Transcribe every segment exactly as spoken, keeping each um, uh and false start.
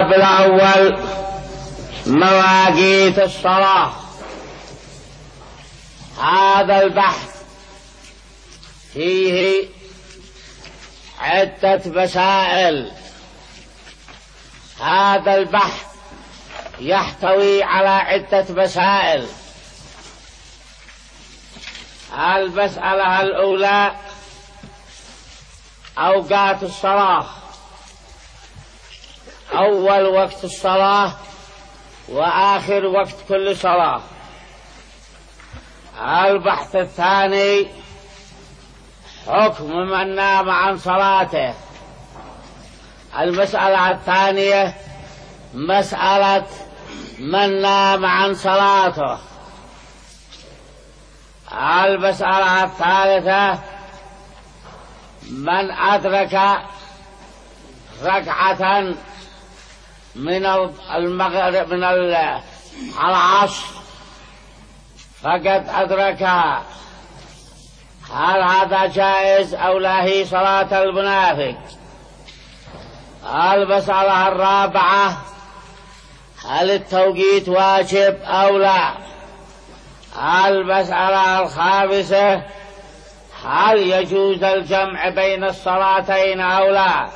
الأول مواقيت الصلاة. هذا البحث فيه عدة مسائل. هذا البحث يحتوي على عدة مسائل. المسألة الأولى أوقات الصلاة، أول وقت الصلاة وآخر وقت كل صلاة. البحث الثاني حكم من نام عن صلاته. المسألة الثانية مسألة من نام عن صلاته. المسألة الثالثة من أدرك ركعة من المغرب من العصر فقد أدركها، هل هذا جائز أو لا؟ هي صلاة المنافق. المسألة الرابعة هل التوقيت واجب أو لا؟ المسألة الخامسة هل يجوز الجمع بين الصلاتين أو لا؟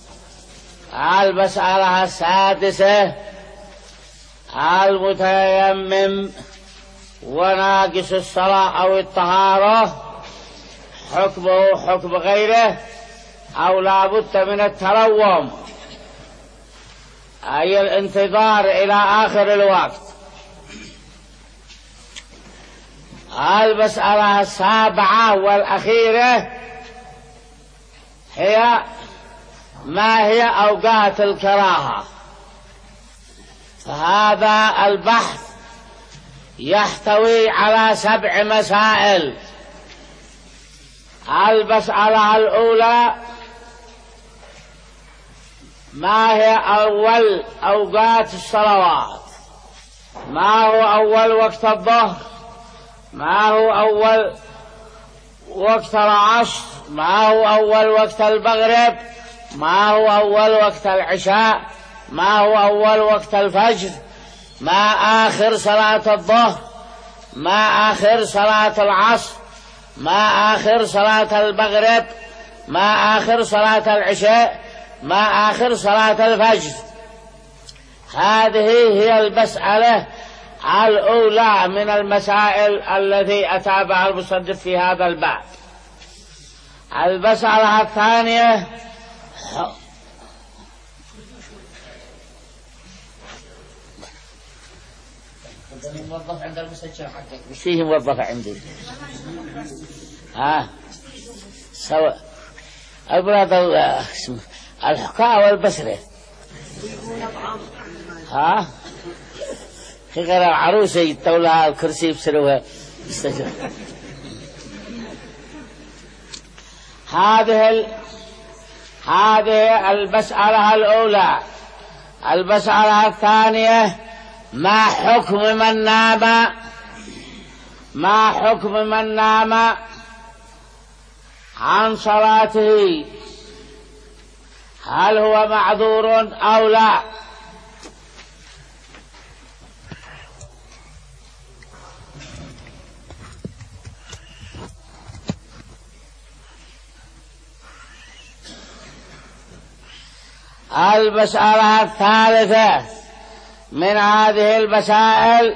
المسألة السادسة المتيمم وناقص الصلاة أو الطهارة حكمه حكم غيره أو لا بد من التروم، أي الانتظار إلى آخر الوقت. المسألة السابعة والأخيرة هي ما هي أوقات الكراهة. فهذا البحث يحتوي على سبع مسائل. المسألة الأولى ما هي أول أوقات الصلوات؟ ما هو أول وقت الظهر؟ ما هو أول وقت العصر؟ ما هو أول وقت المغرب؟ ما هو أول وقت العشاء؟ ما هو أول وقت الفجر؟ ما آخر صلاة الظهر؟ ما آخر صلاة العصر؟ ما آخر صلاة المغرب؟ ما آخر صلاة العشاء؟ ما آخر صلاة الفجر؟ هذه هي المسألة الأولى من المسائل التي أتى بها المصنف في هذا الباب. المسألة الثانية موظف عند المستشفى حقك. وش فيه موظف عندي؟ ها سوا أبراد الحكاء والبسرة. ها غير العروسة يتولها الكرسي بسروها استشفى. هذه ال... هذه المسألة الأولى. المسألة الثانية ما حكم من نام ما حكم من نام عن صلاته؟ هل هو معذور أو لا؟ المسألة الثالثة من هذه المسائل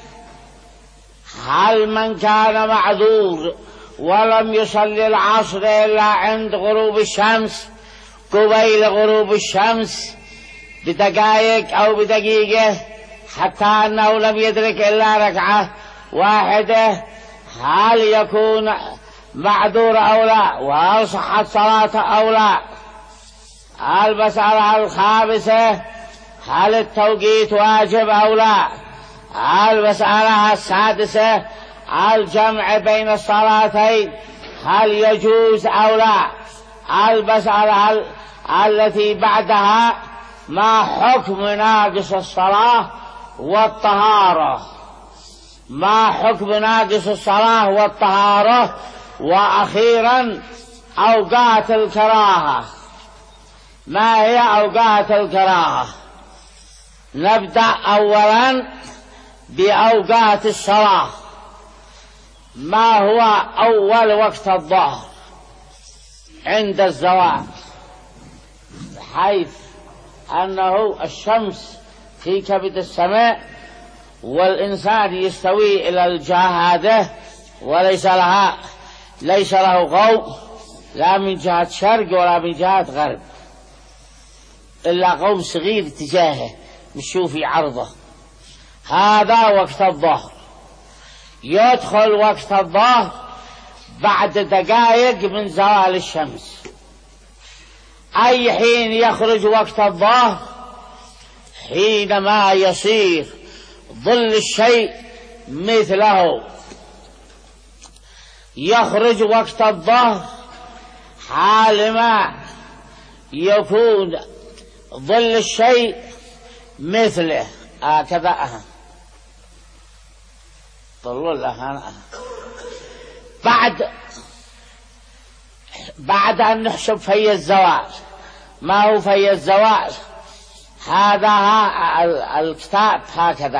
هل من كان معذور ولم يصلي العصر إلا عند غروب الشمس قبيل غروب الشمس بدقائق أو بدقيقة حتى أنه لم يدرك إلا ركعة واحدة، هل يكون معذور أو لا؟ وهل صحت صلاته أو لا؟ المسألة الخامسة هل التوقيت واجب أو لا؟ المسألة السادسة الجمع بين الصلاتين هل يجوز أو لا؟ المسألة التي بعدها ما حكم ناقص الصلاة والطهارة؟ ما حكم ناقص الصلاة والطهارة؟ وأخيرا أوقات الكراهة. ما هي أوقات الكراهة؟ نبدأ أولا بأوقات الصلاة. ما هو أول وقت الظهر؟ عند الزوال، حيث أنه الشمس في كبد السماء والإنسان يستوي إلى الجهة هذه وليس لها ليس له غوم لا من جهة شرق ولا من جهة غرب، إلا غوم صغير تجاهه نشوف في عرضه. هذا وقت الظهر. يدخل وقت الظهر بعد دقائق من زوال الشمس. أي حين يخرج وقت الظهر؟ حينما يصير ظل الشيء مثله. يخرج وقت الظهر حالما يكون ظل الشيء مثله. هكذا أه. طلوا له بعد بعد أن نحسب في الزوال. ما هو في الزوال؟ هذا الكتاب هكذا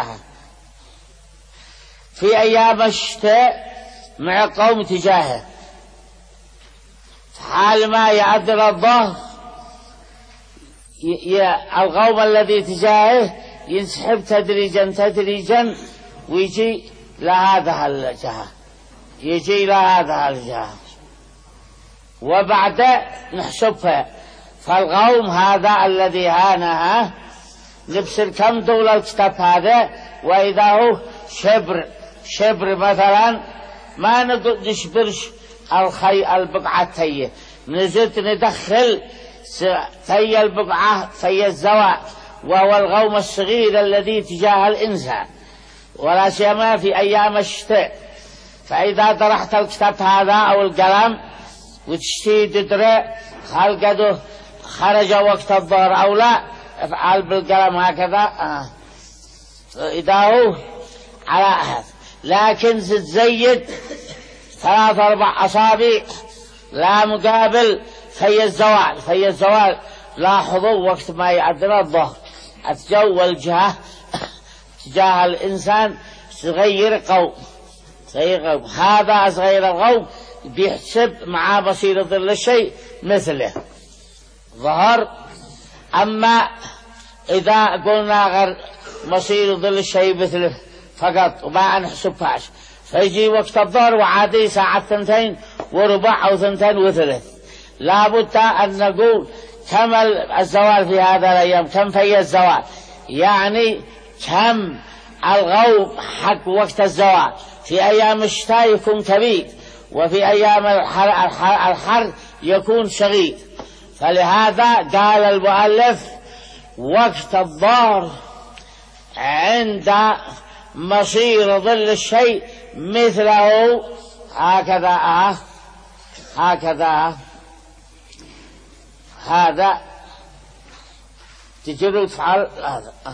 في أيام الشتاء مع قوم تجاهه، حال ما يأذن الظهر الغوم الذي تجاهه ينسحب تدريجا تدريجا ويجي لهذا الجهة، يجي لهذا الجهة، وبعد نحسبها. فالغوم هذا الذي هانها نبصر كم طول الكتاب هذا، وإذا هو شبر شبر مثلا ما نقول نشبرش الخي البقعة تيه، نزلت ندخل في البقعة في الزواء، وهو الغوم الصغير الذي تجاه الإنسان، ولا سيما في أيام الشتاء. فإذا طرحت الكتاب هذا أو القلم وتشتي تدري هل قد خرج وقت الظهر أو لا، افعل بالقلم هكذا آه. إذا هو على أحد، لكن تزيد ثلاث أربع أصابع لا مقابل في الزوال. في الزوال لاحظوا وقت ما يأذن الظهر الجو والجهة تجاه الإنسان صغير قوم صغير قوم. هذا صغير القوم بيحسب مع بصير ظل الشيء مثله ظهر. أما إذا قلنا غير مصير ظل الشيء مثله فقط وما نحسبهاش، فيجي وقت الظهر وعادي ساعة ثنتين وربع أو ثنتين وثلث، لابد أن نقول كم الزوال في هذا الأيام، كم في الزوال، يعني كم الغوم حق وقت الزوال. في أيام الشتاء يكون كبير، وفي أيام الحر, الحر, الحر يكون صغير. فلهذا قال المؤلف وقت الظهر عند مصير ظل الشيء مثله. هكذا آه هكذا هذا تجروا تفعل هذا آه.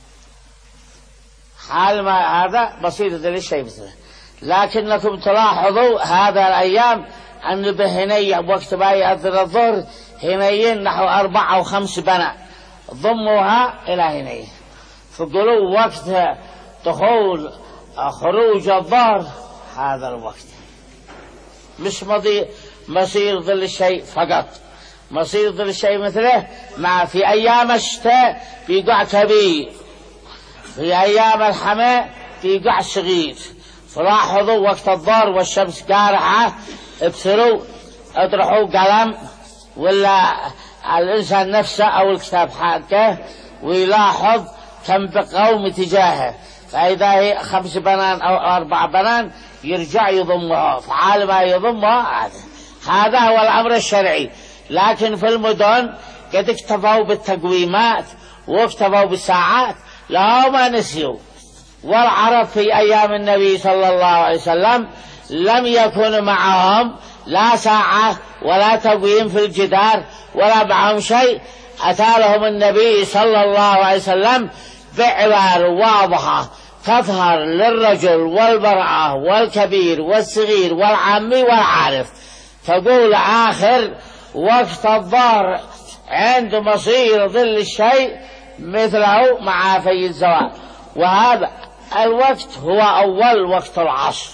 حال ما هذا مصير ظل الشيء مثله. لكنكم تلاحظوا هذا الأيام أن بهني وقت ما يأذن الظهر هنيين نحو أربع أو خمس بنات ضموها إلى هنيين، فقلوا وقت دخول خروج الظهر هذا الوقت، مش مضي مصير ظل الشيء فقط، مصير ظل الشيء مثله. مع في أيام الشتاء في قاع كبير، في أيام الحماء في قاع صغير. فلاحظوا وقت الظهر والشمس قارعة ابصروا اطرحوا قلم ولا الإنسان نفسه أو الكتاب حقه ويلاحظ كم بقوم تجاهه. فإذا هي خمس بنان أو أربع بنان يرجع يضمها، فعال ما يضمها هذا هذا هو الأمر الشرعي. لكن في المدن قد اكتفوا بالتقويمات واكتفوا بالساعات، لا ما نسيوا. والعرب في أيام النبي صلى الله عليه وسلم لم يكن معهم لا ساعة ولا تقويم في الجدار ولا معهم شيء. أتى لهم النبي صلى الله عليه وسلم بعبارة واضحة تظهر للرجل والمرأة والكبير والصغير والعامي والعارف، تقول آخر وقت الظهر عند مصير ظل الشيء مثله مع في الزوال. وهذا الوقت هو أول وقت العصر.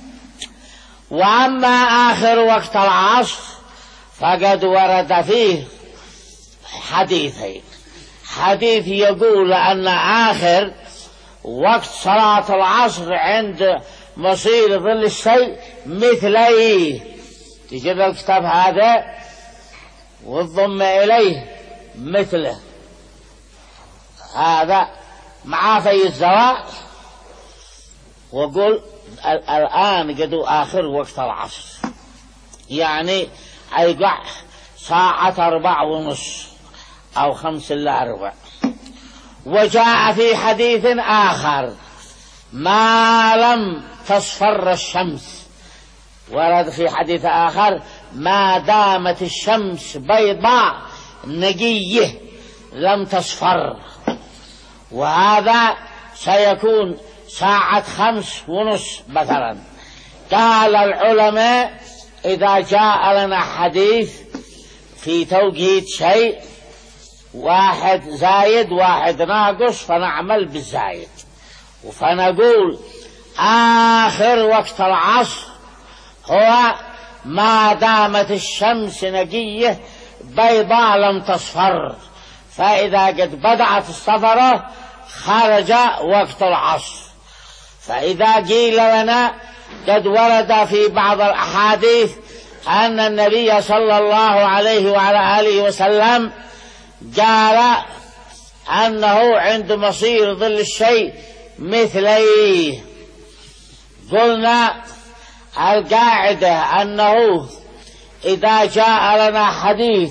وأما آخر وقت العصر فقد ورد فيه حديثين. حديث يقول أن آخر وقت صلاة العصر عند مصير ظل الشيء مثليه، تجد الكتاب هذا والضم إليه مثله، هذا مع في الزوال. وقل الآن قدوا آخر وقت العصر، يعني أيقع ساعة أربع ونص أو خمس إلا أربع. وجاء في حديث آخر ما لم تصفر الشمس، ورد في حديث آخر ما دامت الشمس بيضاء نقية لم تصفر، وهذا سيكون ساعة خمس ونص مثلا. قال العلماء إذا جاء لنا حديث في توقيت شيء واحد زايد واحد ناقص فنعمل بالزايد، فنقول آخر وقت العصر هو ما دامت الشمس نقية بيضاء لم تصفر، فإذا قد بدأت الصفرة خرج وقت العصر. فإذا قيل لنا قد ورد في بعض الأحاديث أن النبي صلى الله عليه وعلى آله وسلم قال أنه عند مصير ظل الشيء مثليه، قلنا القاعدة أنه إذا جاء لنا حديث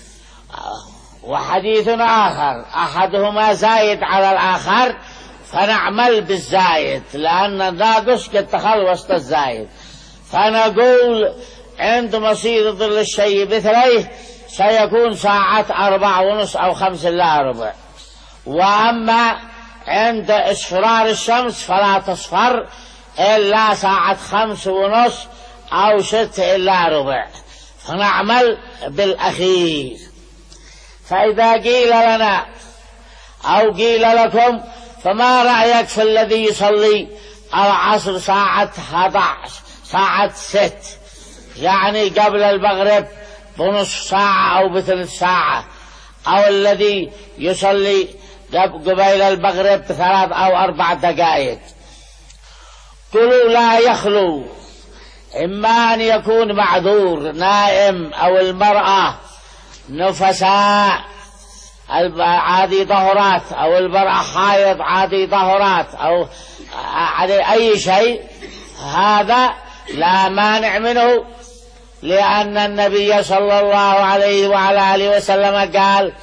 وحديث آخر أحدهما زايد على الآخر فنعمل بالزايد، لأن الناقص قد تخلص الزايد، فنقول عند مصير ظل الشيء مثليه سيكون ساعة أربع ونص أو خمس إلا ربع. وأما عند اصفرار الشمس فلا تصفر إلا ساعة خمس ونص أو ست إلا ربع، فنعمل بالأخير. فإذا قيل لنا أو قيل لكم فما رأيك في الذي يصلي العصر ساعة أحد عشر ساعة ست، يعني قبل المغرب بنصف ساعة أو بثلث ساعة، أو الذي يصلي قبيل المغرب بثلاث أو أربع دقائق؟ قلوا لا يخلو، إما أن يكون معذور نائم، أو المرأة نفساء عادي ظهرات، أو المرأة حائض عادي ظهرات، أو على أي شيء، هذا لا مانع منه، لأن النبي صلى الله عليه وعلى آله وسلم قال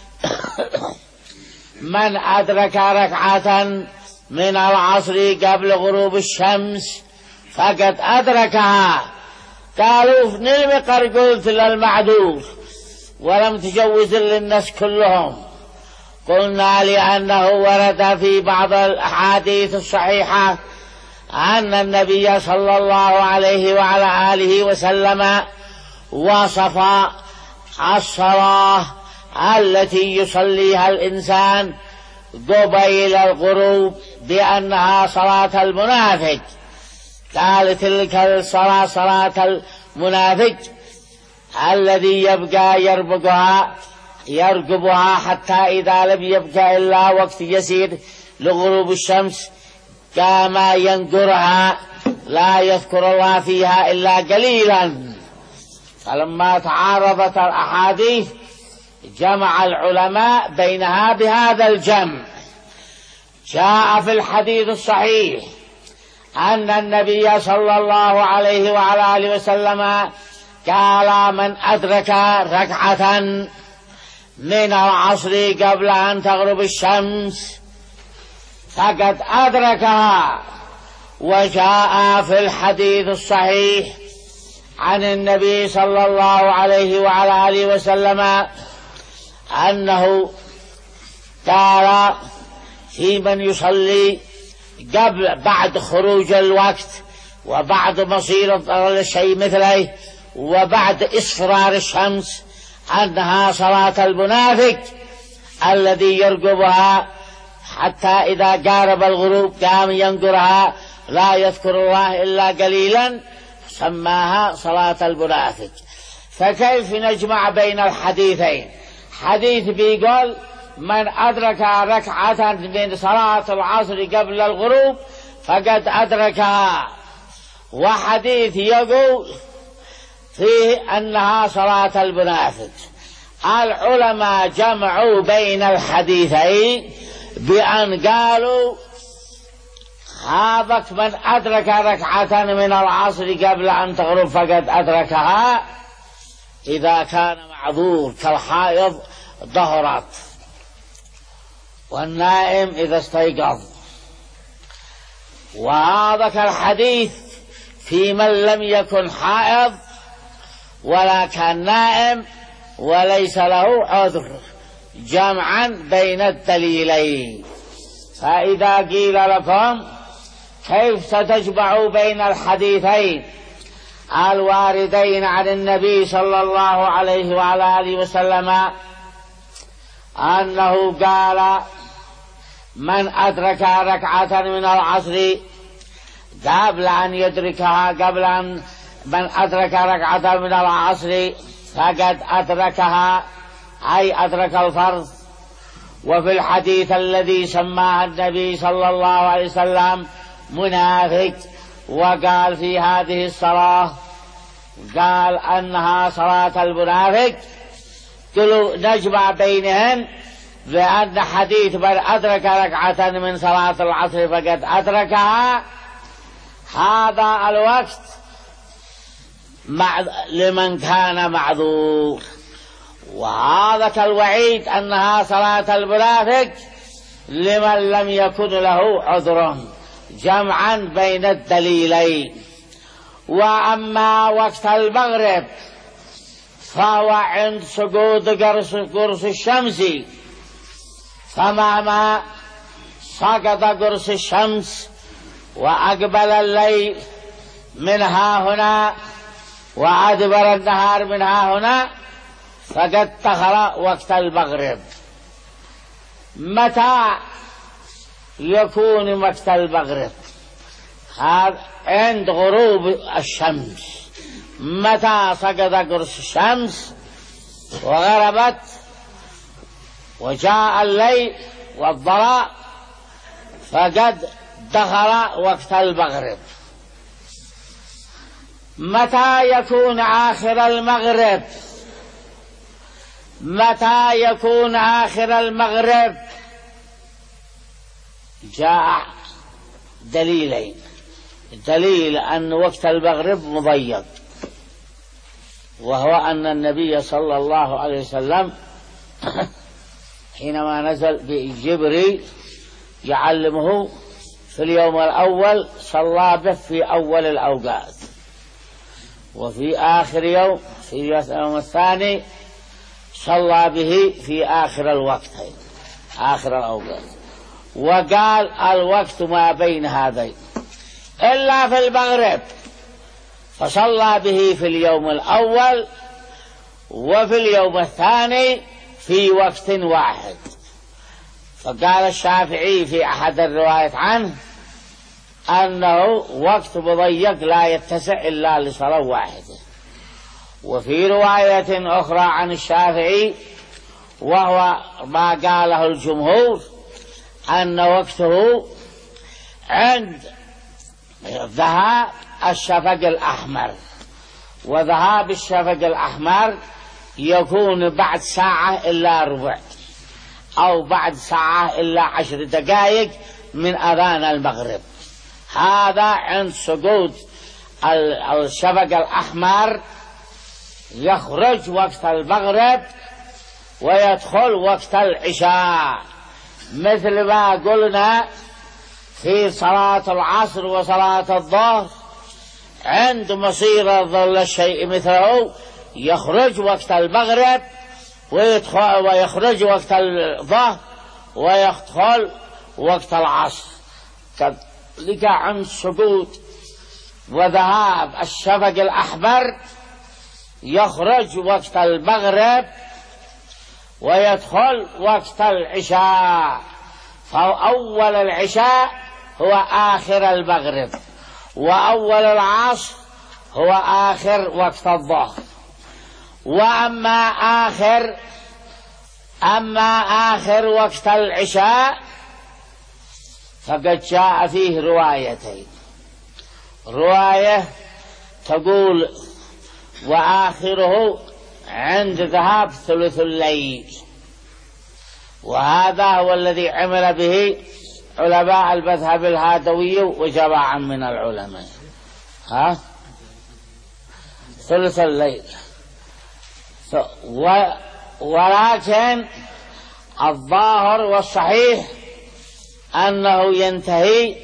من أدرك ركعة من العصر قبل غروب الشمس فقد أدركها. قالوا في المقر قلت للمعذور ولم تجوز للناس كلهم، قلنا لأنه ورد في بعض الأحاديث الصحيحة أن النبي صلى الله عليه وعلى آله وسلم وصف الصلاة التي يصليها الإنسان قبيل الغروب بأنها صلاة المنافق، قال تلك الصلاة صلاة المنافق الذي يبقى يربقها يرقبها حتى إذا لم يبقى إلا وقت يسير لغروب الشمس قام ينقرها لا يذكر الله فيها إلا قليلا. فلما تعارضت الأحاديث جمع العلماء بينها بهذا الجمع. جاء في الحديث الصحيح أن النبي صلى الله عليه وعلى آله وسلم قال من أدرك ركعة من العصر قبل أن تغرب الشمس فقد أدركها. وجاء في الحديث الصحيح عن النبي صلى الله عليه وعلى آله وسلم أنه قال في من يصلي قبل بعد خروج الوقت وبعد مصير الشيء مثله وبعد إصفرار الشمس أنها صلاة المنافق الذي يرقبها حتى إذا قارب الغروب قام ينقرها لا يذكر الله إلا قليلا، سماها صلاة المنافق. فكيف نجمع بين الحديثين؟ حديث بيقول من أدرك ركعة من صلاة العصر قبل الغروب فقد أدركها، وحديث يقول فيه أنها صلاة المنافق. العلماء جمعوا بين الحديثين بأن قالوا هذا من أدرك ركعة من العصر قبل أن تغرب فقد أدركها إذا كان معذور كالحائض ظهرت، والنائم إذا استيقظ. وهذا كالحديث في من لم يكن حائض ولا كان نائم وليس له عذر، جمعا بين الدليلين. فإذا قيل لكم كيف ستجمعوا بين الحديثين الواردين عن النبي صلى الله عليه وعلى آله وسلم أنه قال من أدرك ركعة من العصر قبل أن يدركها قبل أن من أدرك ركعة من العصر فقد أدركها أي أدرك الفرض. وفي الحديث الذي سماه النبي صلى الله عليه وسلم منافق وقال في هذه الصلاة قال أنها صلاة المنافق، قالوا نجمع بينهن لأن حديث من أدرك ركعة من صلاة العصر فقد أدركها هذا الوقت مع لمن كان معذور، وهذا كالوعيد أنها صلاة المنافق لمن لم يكن له عذر، جمعا بين الدليلين. وأما وقت المغرب فهو عند سقوط قرص, قرص الشمس، فمهما سقط قرص الشمس وأقبل الليل منها هنا وأدبر النهار منها هنا فقد دخل وقت المغرب. متى يكون وقت المغرب؟ هذا عند غروب الشمس. متى سقط قرص الشمس وغربت وجاء الليل والضراء فقد دخل وقت المغرب. متى يكون آخر المغرب؟ متى يكون آخر المغرب؟ جاء دليلين. دليل أن وقت المغرب مضيق، وهو أن النبي صلى الله عليه وسلم حينما نزل بجبريل يعلمه في اليوم الأول صلى به في أول الأوقات، وفي آخر يوم في اليوم الثاني صلى به في آخر الوقت آخر الأوقات. وقال الوقت ما بين هذين إلا في المغرب، فصلى به في اليوم الأول وفي اليوم الثاني في وقت واحد. فقال الشافعي في أحد الروايات عنه أنه وقت مضيق لا يتسع إلا لصلاة واحدة. وفي رواية أخرى عن الشافعي وهو ما قاله الجمهور أن وقته عند ذهاب الشفق الأحمر، وذهاب الشفق الأحمر يكون بعد ساعة إلا ربع أو بعد ساعة إلا عشر دقائق من أذان المغرب. هذا عند سقوط الشفق الأحمر يخرج وقت المغرب ويدخل وقت العشاء، مثل ما قلنا في صلاة العصر وصلاة الظهر عند مصير ظل الشيء مثله يخرج وقت المغرب ويدخل ويخرج وقت الظهر ويدخل وقت العصر. كذلك عند سقوط وذهاب الشفق الأحمر يخرج وقت المغرب ويدخل وقت العشاء، فأول العشاء هو آخر المغرب، وأول العصر هو آخر وقت الظهر. وأما آخر أما آخر وقت العشاء فقد جاء فيه روايتين. رواية تقول وآخره عند ذهاب ثلث الليل، وهذا هو الذي عمل به علماء المذهب الهادوي وجماعة من العلماء. ها ثلث الليل. ولكن الظاهر والصحيح أنه ينتهي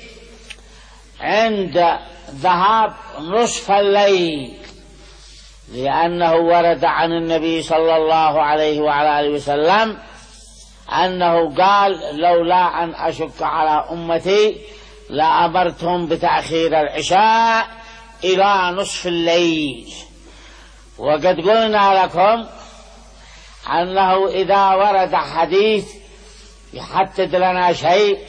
عند ذهاب نصف الليل، لأنه ورد عن النبي صلى الله عليه وعلى آله وسلم أنه قال لولا أن أشك على أمتي لأمرتهم بتأخير العشاء إلى نصف الليل. وقد قلنا لكم أنه إذا ورد حديث يحدد لنا شيء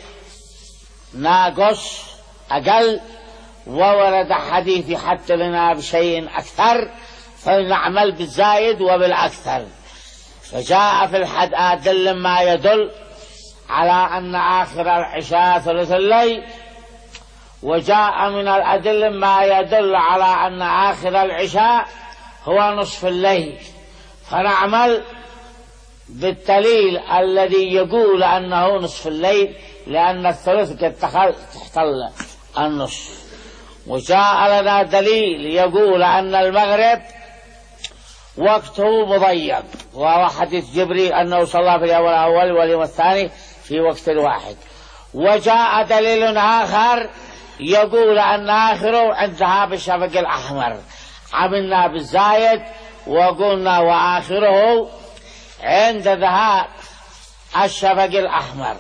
ناقص أقل، وورد حديث يحدد لنا بشيء أكثر، فنعمل بالزايد وبالأكثر. فجاء في الأدلة ما يدل على أن آخر العشاء ثلث الليل، وجاء من الأدلة ما يدل على أن آخر العشاء هو نصف الليل، فنعمل بالدليل الذي يقول أنه نصف الليل، لأن الثلث قد تحتل النصف. وجاء لنا دليل يقول أن المغرب وقته مضيق، وهو حديث جبريل أنه صلى في اليوم الأول واليوم الثاني في وقت واحد. وجاء دليل آخر يقول أن آخره عند ذهاب الشفق الأحمر، عملنا بالزايد وقلنا وآخره عند ذهاب الشفق الأحمر.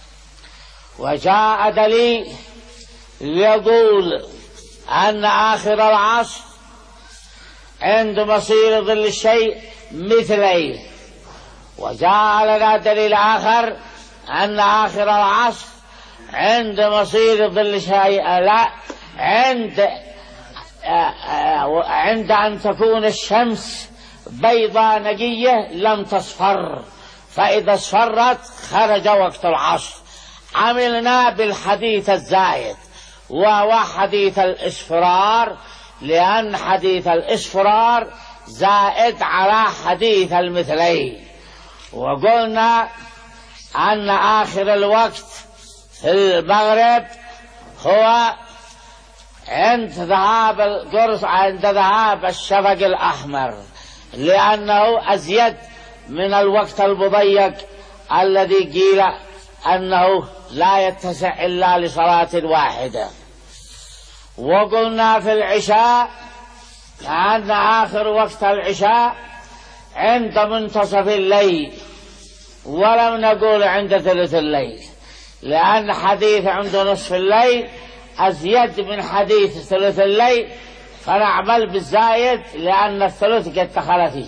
وجاء دليل يقول أن آخر العصر عند مصير ظل الشيء مثليه. وجاء لنا دليل آخر أن آخر العصر عند مصير ظل الشيء لا عند عند أن تكون الشمس بيضاء نقية لم تصفر، فإذا اصفرت خرج وقت العصر. عملنا بالحديث الزائد وهو حديث الإصفرار، لأن حديث الإصفرار زائد على حديث المثلين. وقلنا أن آخر الوقت في المغرب هو عند ذهاب القرص عند ذهاب الشفق الأحمر، لأنه أزيد من الوقت المضيق الذي قيل أنه لا يتسع إلا لصلاة واحدة. وقلنا في العشاء أن آخر وقت العشاء عند منتصف الليل، ولم نقول عند ثلث الليل، لأن حديث عند نصف الليل أزيد من حديث ثلث الليل، فنعمل بالزايد لأن الثلث قد دخل فيه.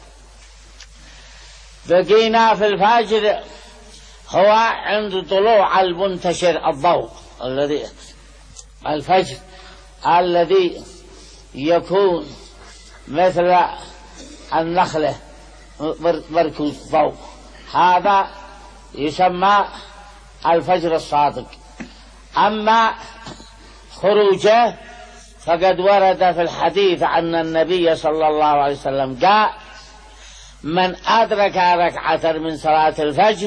بقينا في الفجر هو عند طلوع المنتشر الضوء الذي الفجر الذي يكون مثل النخلة مركوز ضوء، هذا يسمى الفجر الصادق. أما خروجه فقد ورد في الحديث عن النبي صلى الله عليه وسلم قال من أدرك ركعة من صلاة الفجر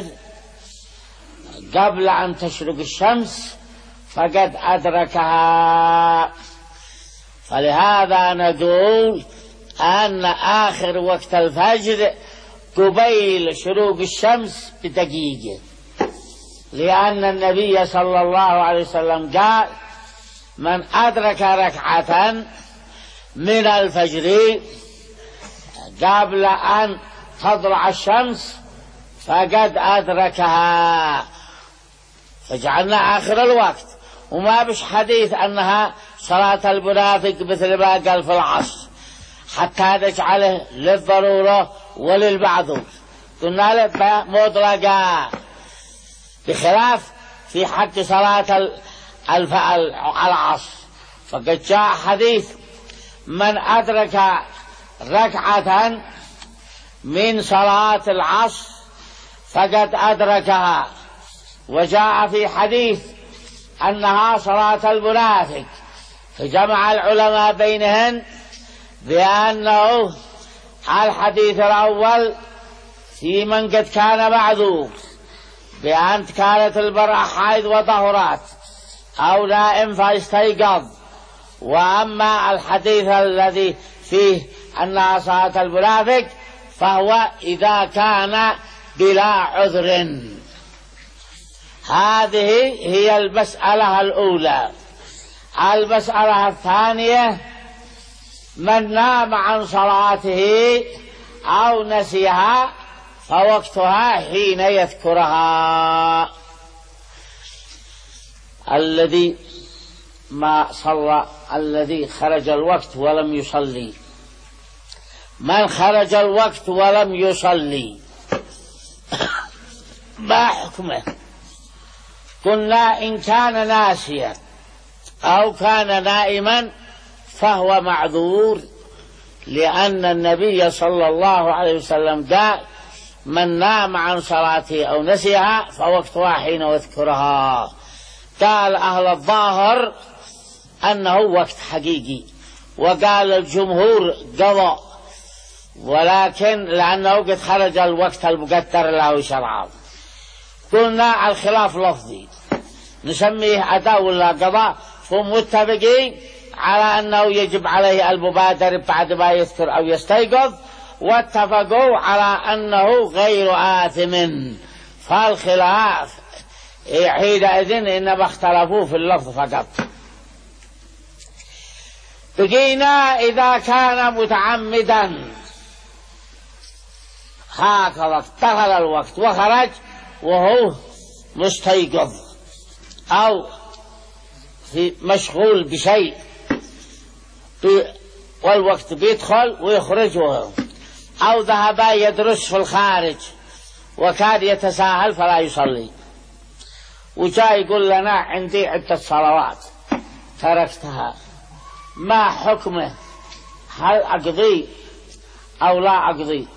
قبل أن تشرق الشمس فقد أدركها. فلهذا نقول أن آخر وقت الفجر قبيل شروق الشمس بدقيقة، لأن النبي صلى الله عليه وسلم قال من أدرك ركعة من الفجر قبل أن تطلع الشمس فقد أدركها، فجعلنا آخر الوقت. وما بش حديث أنها صلاة المنافق مثل ما قال في العصر، حتى نجعله للضرورة وللمعذور، قلنا له مطلقة، بخلاف في حق صلاة العصر، فقد جاء حديث من أدرك ركعة من صلاة العصر فقد أدركها. وجاء في حديث أنها صلاة المنافق، فجمع العلماء بينهن بأنه الحديث الأول في من قد كان معذور بأن كانت المرأة حائض وطهرات أو نائم فاستيقظ، وأما الحديث الذي فيه أنها صلاة المنافق فهو إذا كان بلا عذر. هذه هي المسألة الأولى. المسألة الثانية من نام عن صلاته أو نسيها فوقتها حين يذكرها. الذي ما صلى، الذي خرج الوقت ولم يصلي، من خرج الوقت ولم يصلي ما حكمه؟ قلنا إن كان ناسيا أو كان نائما فهو معذور، لأن النبي صلى الله عليه وسلم قال من نام عن صلاته أو نسيها فوقتها حين يذكرها. قال أهل الظاهر أنه وقت حقيقي، وقال الجمهور قضاء، ولكن لأنه قد خرج الوقت المقدر له شرعا. قلنا الخلاف لفظي، نسميه أداء ولا قضاء، فمتفقين على أنه يجب عليه المبادرة بعد ما يذكر أو يستيقظ، واتفقوا على أنه غير آثم. فالخلاف حينئذ إنما اختلفوا في اللفظ فقط. بقينا إذا كان متعمدا هكذا دخل الوقت وخرج وهو مستيقظ أو في مشغول بشيء والوقت بيدخل ويخرج وهو، أو ذهب يدرس في الخارج وكاد يتساهل فلا يصلي، وجاء يقول لنا عندي عدة صلوات تركتها، ما حكمه؟ هل أقضي أو لا أقضي؟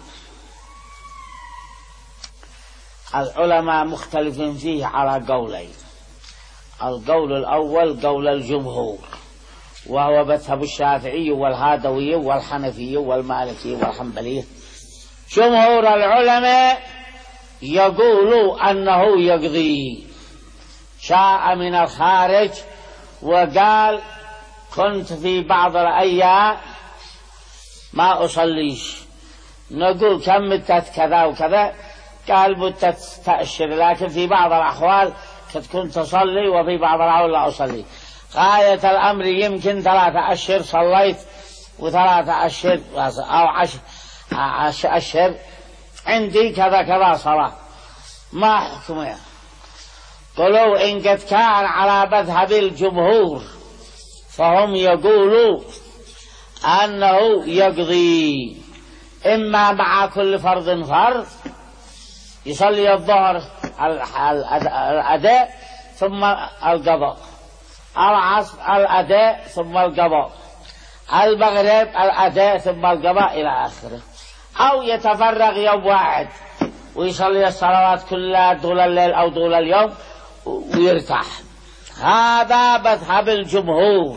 العلماء مختلفين فيه على قولين. القول الأول قول الجمهور، وهو مذهب الشافعي والهادوي والحنفي والمالكي والحنبلي. جمهور العلماء يقولوا أنه يقضي. جاء من الخارج وقال كنت في بعض الأيام ما أصليش، نقول كم مدة كذا وكذا، قال مدة تأشر، لكن في بعض الأحوال قد كنت أصلي وفي بعض الأحوال لا أصلي. غاية الأمر يمكن ثلاثة أشهر صليت وثلاثة أشهر أو عشر أشهر عندي كذا كذا صلاة، ما حكمه؟ قالوا إن قد كان على مذهب الجمهور فهم يقولوا أنه يقضي، إما مع كل فرض فرض يصلي الظهر الأداء ثم القضاء، العصر الأداء ثم القضاء، المغرب الأداء ثم القضاء إلى آخره، أو يتفرغ يوم واحد ويصلي الصلوات كلها طول الليل أو طول اليوم ويرتاح. هذا مذهب الجمهور.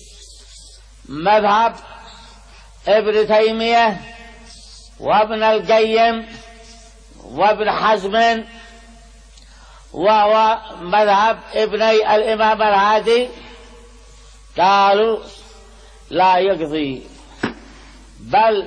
مذهب ابن تيمية وابن القيم وابن حزم وهو مذهب ابني الإمام الهادي قالوا لا يقضي، بل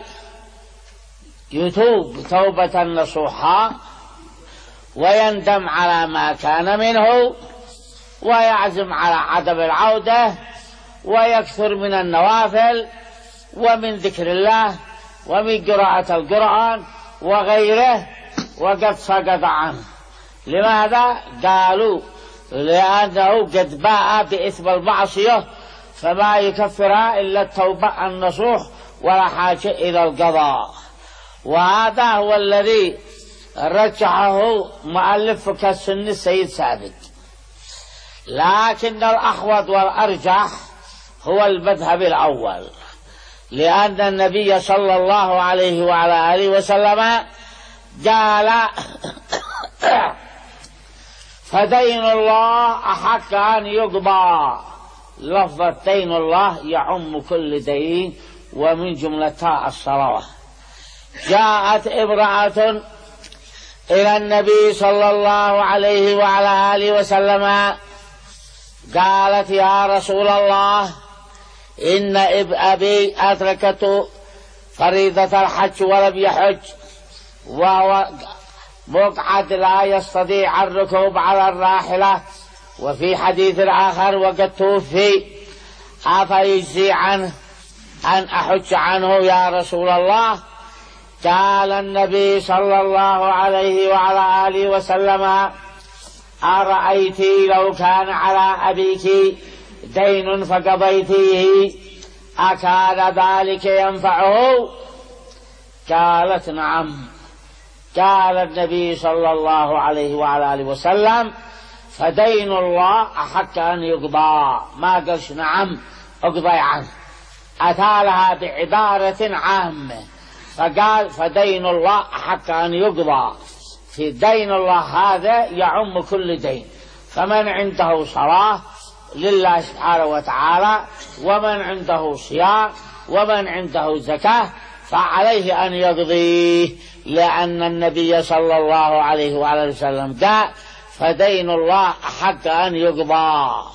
يتوب توبة نصوحا ويندم على ما كان منه ويعزم على عدم العودة ويكثر من النوافل ومن ذكر الله ومن قراءة القرآن وغيره، وقد سقط عنه. لماذا؟ قالوا لأنه قد باء بإثم المعصية فما يكفرها إلا التوبة النصوح ولا حاجة إلى القضاء. وهذا هو الذي رجحه مؤلف كالسن السيد ثابت، لكن الأحوط والأرجح هو المذهب الأول، لأن النبي صلى الله عليه وعلى آله وسلم قال فدين الله أحق أن يقضى. لفظ دين الله يعم كل دين ومن جملتها الصلوات. جاءت امرأة إلى النبي صلى الله عليه وعلى آله وسلم قالت يا رسول الله إن أبي أدركته فريضة الحج ولم يحج، وهو مقعد لا يستطيع الركوب على الراحلة، وفي حديث آخر وقد توفي، أفيجزي عنه أن أحج عنه يا رسول الله؟ قال النبي صلى الله عليه وعلى آله وسلم أرأيت لو كان على أبيك دين فقضيتيه أكان ذلك ينفعه؟ قالت نعم. قال النبي صلى الله عليه وعلى آله وسلم فدين الله أحق أن يقضى، ما قالش نعم اقضي عنه، أتى لها بعبارة عامة فقال فدين الله أحق أن يقضى. في دين الله هذا يعم كل دين، فمن عنده صلاة لله سبحانه وتعالى، ومن عنده صيام، ومن عنده زكاة، فعليه أن يقضيه، لأن النبي صلى الله عليه وعلى وسلم قال فدين الله أحق أن يقضى.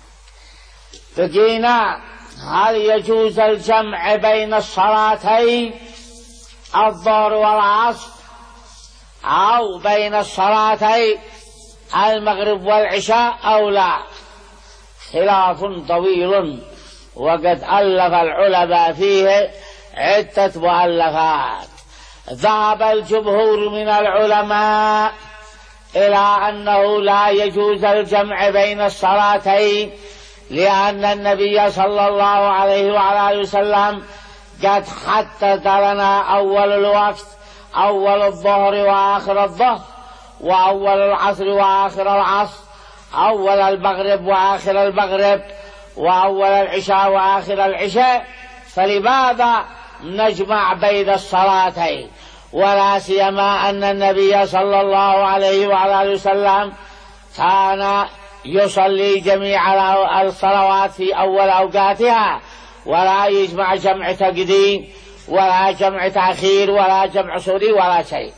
بقينا هل يجوز الجمع بين الصلاتين الظهر والعصر أو بين الصلاتين المغرب والعشاء أو لا؟ خلاف طويل، وقد ألف العلماء فيه عدة مؤلفات. ذهب الجمهور من العلماء إلى أنه لا يجوز الجمع بين الصلاتين، لأن النبي صلى الله عليه وعلى آله وسلم قد حدد لنا أول الوقت أول الظهر وآخر الظهر، وأول العصر وآخر العصر، أول المغرب وآخر المغرب، وأول العشاء وآخر العشاء، فلماذا نجمع بين الصلاتين؟ ولا سيما أن النبي صلى الله عليه وعلى آله وسلم كان يصلي جميع الصلوات في أول أوقاتها، ولا يجمع جمع تقديم ولا جمع تأخير ولا جمع سوري ولا شيء.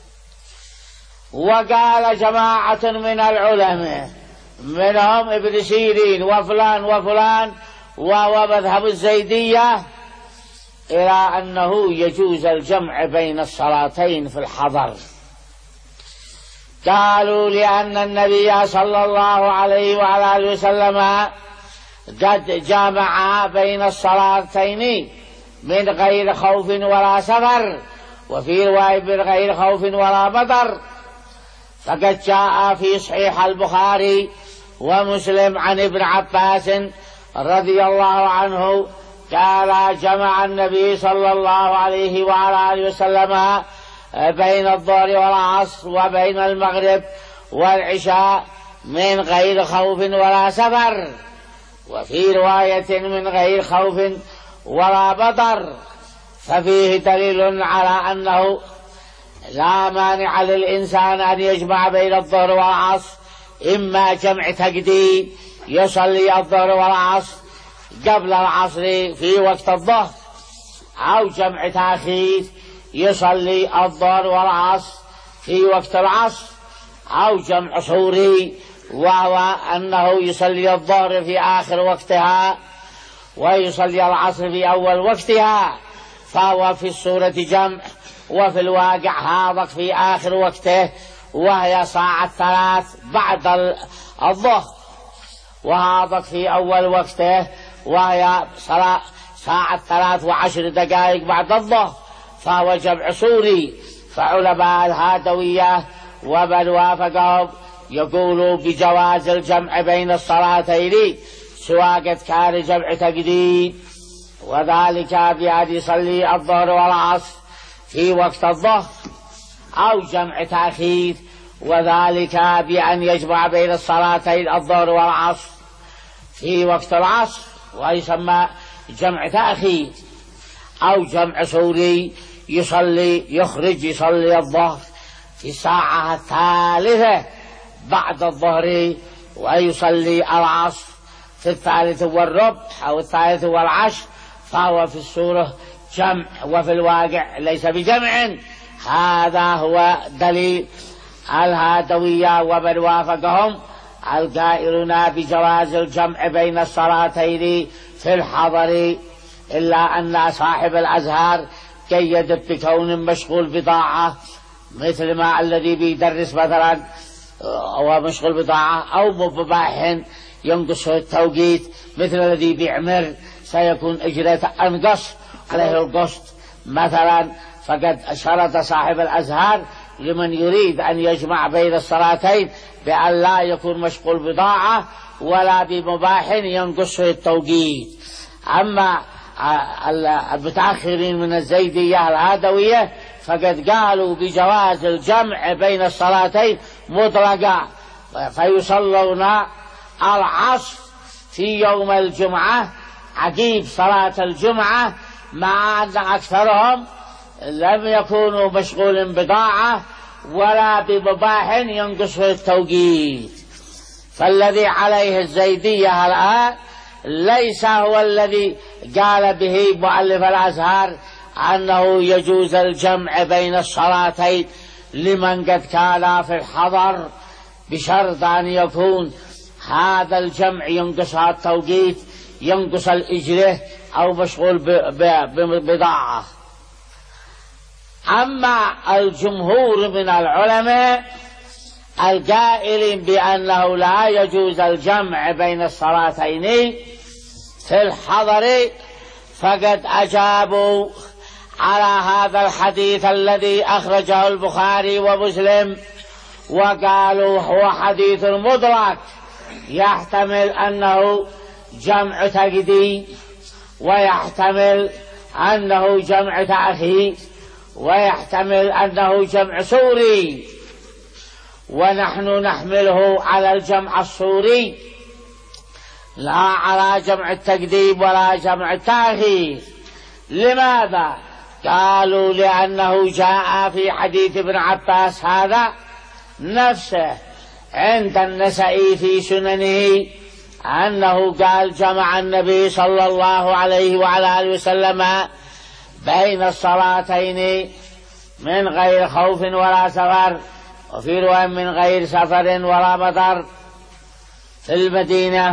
وقال جماعة من العلماء منهم ابن سيرين وفلان وفلان وهو مذهب الزيدية إلى أنه يجوز الجمع بين الصلاتين في الحضر. قالوا لأن النبي صلى الله عليه وعلى آله وسلم قد جمع بين الصلاتين من غير خوف ولا سفر، وفي رواية من غير خوف ولا مطر، فقد جاء في صحيح البخاري ومسلم عن ابن عباس رضي الله عنه قال جمع النبي صلى الله عليه وعلى آله وسلم بين الظهر والعصر وبين المغرب والعشاء من غير خوف ولا سفر، وفي رواية من غير خوف ولا مطر، ففيه دليل على أنه لا مانع للإنسان أن يجمع بين الظهر والعصر، إما جمع تقديم يصلي الظهر والعصر قبل العصر في وقت الظهر، أو جمع تأخير يصلي الظهر والعصر في وقت العصر، أو جمع صوري وهو أنه يصلي الظهر في آخر وقتها ويصلي العصر في أول وقتها، فهو في الصورة جمع، وفي الواقع هذا في آخر وقته وهي ساعة ثلاث بعد الظهر، وهذا في أول وقته وهي ساعة ثلاث وعشر دقائق بعد الظهر، فهو جمع صوري. فعلماء الهادوية ومن وافقهم يقولوا بجواز الجمع بين الصلاتين سواء قد كان جمع تقديم، وذلك بأن يصلي الظهر والعصر في وقت الظهر، أو جمع تأخير، وذلك بأن يجمع بين الصلاتين الظهر والعصر في وقت العصر ويسمى جمع تأخير، أو جمع سوري يصلي يخرج يصلي الظهر في الساعة الثالثة بعد الظهر ويصلي العصر في الثالث والربع أو الثالث والعشر، فهو في السورة جمع وفي الواقع ليس بجمع. هذا هو دليل الهادوية ومن وافقهم القائلون بجواز الجمع بين الصلاتين في الحضر، إلا أن صاحب الأزهار قيد بكون مشغول بطاعة، مثل ما الذي بيدرس مثلا هو مشغول بطاعة، أو مباح ينقص التوقيت مثل الذي بيعمر سيكون أجرته أنقص عليه القسط مثلا. فقد شرط صاحب الأزهار لمن يريد أن يجمع بين الصلاتين بأن لا يكون مشغول بطاعة ولا بمباح ينقص التوقيت. أما المتأخرين من الزيدية الهادوية فقد قالوا بجواز الجمع بين الصلاتين مطلقا، فيصلون العصر في يوم الجمعة عقيب صلاة الجمعة، مع أن أكثرهم لم يكونوا مشغول بطاعة ولا بمباح ينقص التوقيت. فالذي عليه الزيدية الآن ليس هو الذي قال به مؤلف الأزهار أنه يجوز الجمع بين الصلاتين لمن قد كان في الحضر، بشرط أن يكون هذا الجمع ينقص التوقيت ينقص الإجرة أو مشغول ببضاعة. أما الجمهور من العلماء القائلين بأنه لا يجوز الجمع بين الصلاتين في الحضر فقد أجابوا على هذا الحديث الذي أخرجه البخاري ومسلم، وقالوا هو حديث مدرك يحتمل أنه جمع تقديم، ويحتمل أنه جمع تأخير، ويحتمل أنه جمع سوري، ونحن نحمله على الجمع السوري لا على جمع التقديم ولا جمع التأخير. لماذا؟ قالوا لأنه جاء في حديث ابن عباس هذا نفسه عند النسائي في سننه أنه قال جمع النبي صلى الله عليه وعلى آله وسلم بين الصلاتين من غير خوف ولا سفر، وفي رواية من غير سفر ولا مطر في المدينة،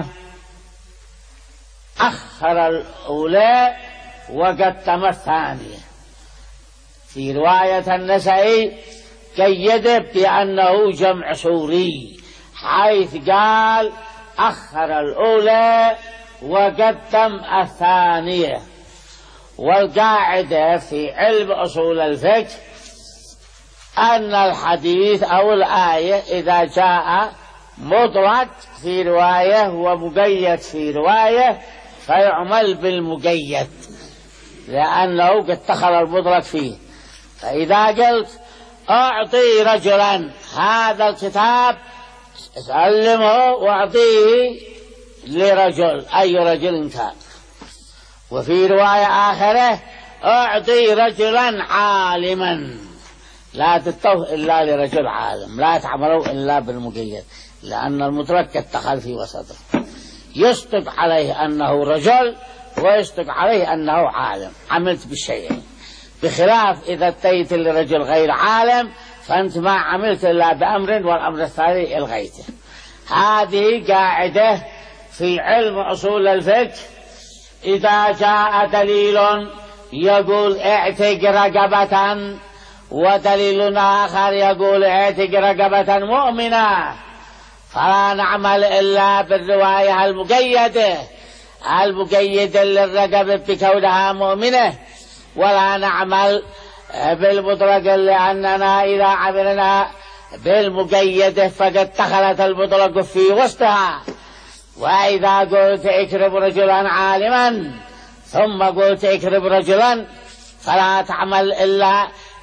أخر الأولى وقدم الثانية. في رواية النسائي قيد بأنه جمع سوري، حيث قال أخر الأولى وقدم الثانية. والقاعدة في علم أصول الفقه أن الحديث أو الآية إذا جاء مطلق في رواية ومقيد في رواية فيعمل بالمقيد، لأنه قد دخل المطلق فيه. فإذا قلت أعطي رجلا هذا الكتاب سلمه واعطيه لرجل أي رجل كان، وفي رواية آخرة أعطي رجلا عالما، لا تتوه إلا لرجل عالم، لا تعملوا إلا بالمقيد، لأن المطلق قد دخل في وسطه، يصدق عليه أنه رجل ويصدق عليه أنه عالم، عملت بالشيئين، بخلاف إذا اتيت لرجل غير عالم فأنت ما عملت إلا بأمر والأمر الثاني الغيته. هذه قاعدة في علم أصول الفقه. إذا جاء دليل يقول اعتق رقبة ودليل آخر يقول اعتق رقبة مؤمنة، فلا نعمل إلا بالرواية المقيدة المقيدة للرقبة بكونها مؤمنة، ولا نعمل بالمطلق، لأننا إذا عملنا بالمقيدة فقد دخلت المطلق في وسطها. وإذا قلت اكرم رجلا عالما ثم قلت اكرم رجلا فلا تعمل إلا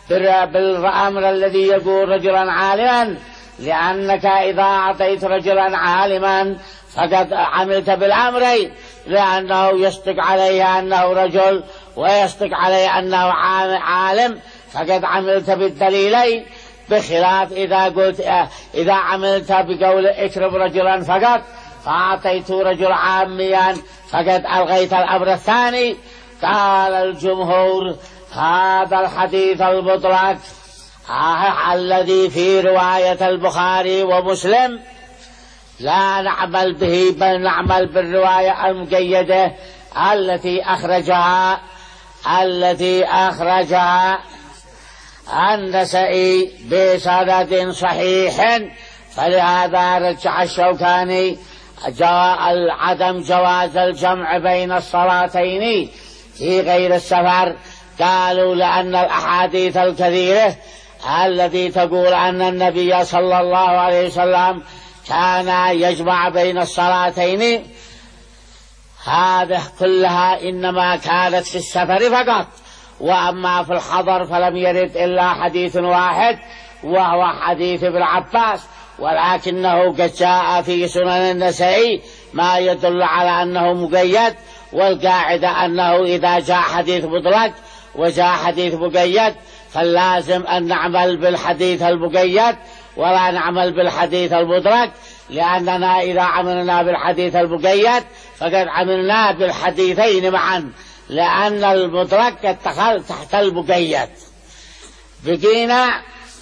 بالأمر الذي يقول رجلا عالما، لأنك إذا أعطيت رجلا عالما فقد عملت بالأمرين، لأنه يصدق عليه أنه رجل ويصدق عليه أنه عالم، فقد عملت بالدليلين، بخلاف إذا قلت إذا عملت بقول اكرم رجلا فقط فأعطيت رجل عاميا فقد ألغيت الأمر الثاني. قال الجمهور هذا الحديث المطلق الذي في رواية البخاري ومسلم لا نعمل به، بل نعمل بالرواية المقيدة التي أخرجها التي أخرجها النسائي بسند صحيح. فلهذا رجح الشوكاني عدم جواز الجمع بين الصلاتين في غير السفر. قالوا لأن الأحاديث الكثيرة التي تقول أن النبي صلى الله عليه وسلم كان يجمع بين الصلاتين هذه كلها إنما كانت في السفر فقط، وأما في الحضر فلم يرد إلا حديث واحد وهو حديث ابن عباس، ولكنه قد جاء في سنن النسائي ما يدل على أنه مقيد. والقاعدة أنه إذا جاء حديث مطلق وجاء حديث مقيد فاللازم أن نعمل بالحديث المقيد ولا نعمل بالحديث المطلق، لأننا إذا عملنا بالحديث المقيد فقد عملنا بالحديثين معا، لأن المطلق قد دخل تحت المقيد. بقينا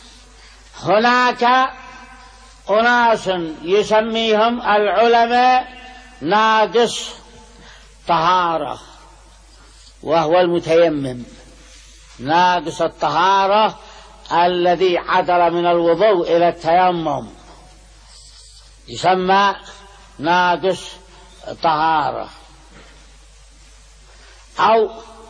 هناك أناس يسميهم العلماء ناقص طهارة، وهو المتيمم، ناقص الطهارة الذي عدل من الوضوء إلى التيمم يسمى ناقص طهارة، أو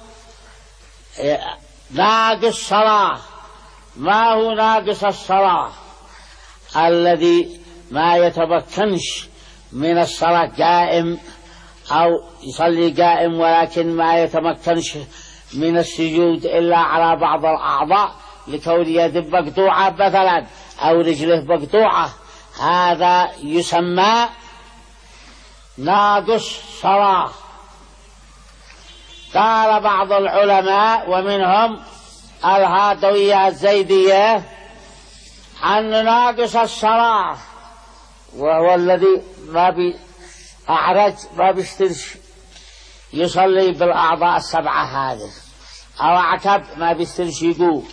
ناقص صلاة. ما هو ناقص الصلاة؟ الذي ما يتمكنش من الصلاة قائم، أو يصلي قائم ولكن ما يتمكنش من السجود إلا على بعض الأعضاء لكون يده مقطوعة مثلا أو رجله مقطوعة، هذا يسمى ناقص صلاة. قال بعض العلماء ومنهم الهادوية الزيدية أن ناقص الصلاة وهو الذي ما بي أعرج ما بيسترش يصلي بالأعضاء السبعة هذه، أو عكب ما بيسترش يقوم،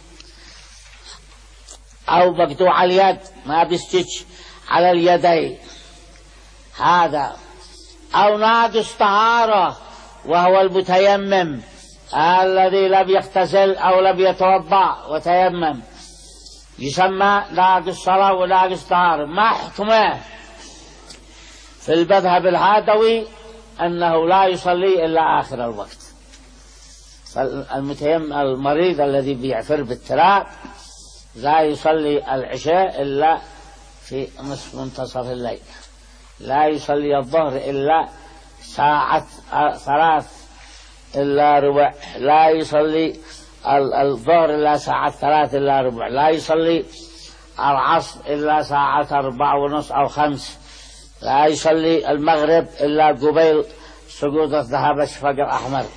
أو مقطوع اليد ما بيسترش على اليدين هذا، أو ناقص طهارة وهو المتيمم الذي لم يغتسل أو لم يتوضأ وتيمم يسمى ناقص صلاة وناقص طهارة. ما حكمه؟ في المذهب الهادوي أنه لا يصلي إلا آخر الوقت. فالمتيمم المريض الذي بيعفر بالتراب لا يصلي العشاء إلا في نصف منتصف الليل، لا يصلي الظهر إلا ساعة ثلاث إلا ربع، لا يصلي الظهر إلا ساعة ثلاث إلا ربع، لا يصلي العصر إلا ساعة أربع ونصف أو خمس، لا يصلي المغرب إلا قبيل سقوط الذهب الشفق الأحمر.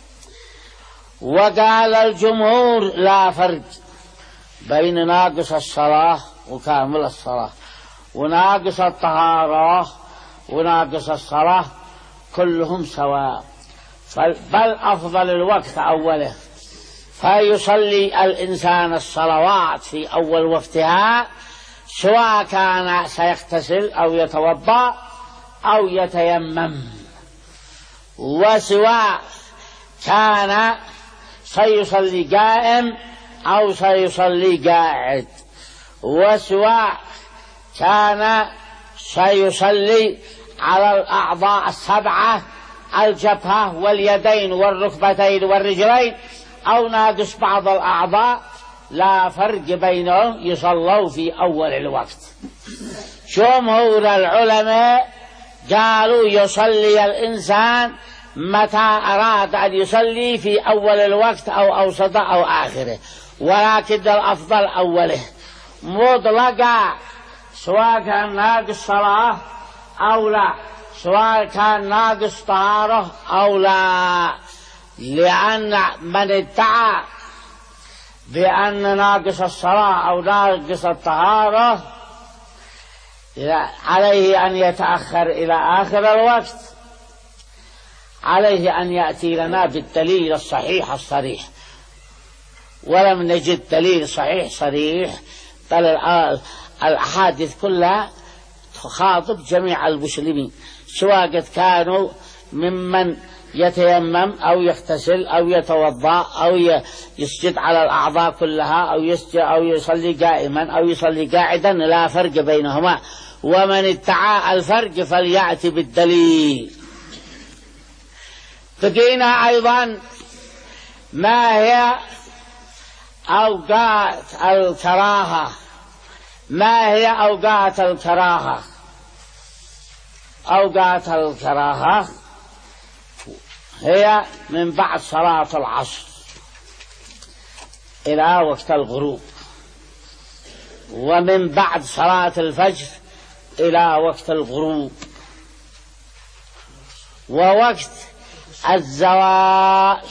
وقال الجمهور لا فرق بين ناقص الصلاة وكامل الصلاة، وناقص الطهارة وناقص الصلاة كلهم سواء، بل أفضل الوقت أوله، فيصلي الإنسان الصلوات في أول وقتها سواء كان سيغتسل أو يتوضأ أو يتيمم، وسواء كان سيصلي قائم أو سيصلي قاعد، وسواء كان سيصلي على الأعضاء السبعة الجبهة واليدين والركبتين والرجلين أو ناقص بعض الأعضاء، لا فرق بينهم، يصلوا في أول الوقت. جمهور العلماء قالوا يصلي الإنسان متى أراد أن يصلي في أول الوقت أو أوسطه أو آخره، ولكن الأفضل أوله مطلقا، سواء كان ناقص صلاة أو لا، سواء كان ناقص طهارة أو لا، لأن من ادعى بأن ناقص الصلاة أو ناقص الطهارة عليه أن يتأخر إلى آخر الوقت، عليه أن يأتي لنا بالدليل الصحيح الصريح، ولم نجد دليل صحيح صريح، بل الأحاديث كلها تخاطب جميع المسلمين، سواء كانوا ممن يتيمم أو يغتسل أو يتوضأ أو يسجد على الأعضاء كلها أو يسجد أو يصلي قائما أو يصلي قاعدا، لا فرق بينهما. ومن ادعى الفرق فليأتي بالدليل. بقينا أيضا ما هي أوقات الكراهة. ما هي أوقات الكراهة؟ أوقات الكراهة هي من بعد صلاة العصر إلى وقت الغروب، ومن بعد صلاة الفجر إلى وقت الغروب، ووقت الزوال.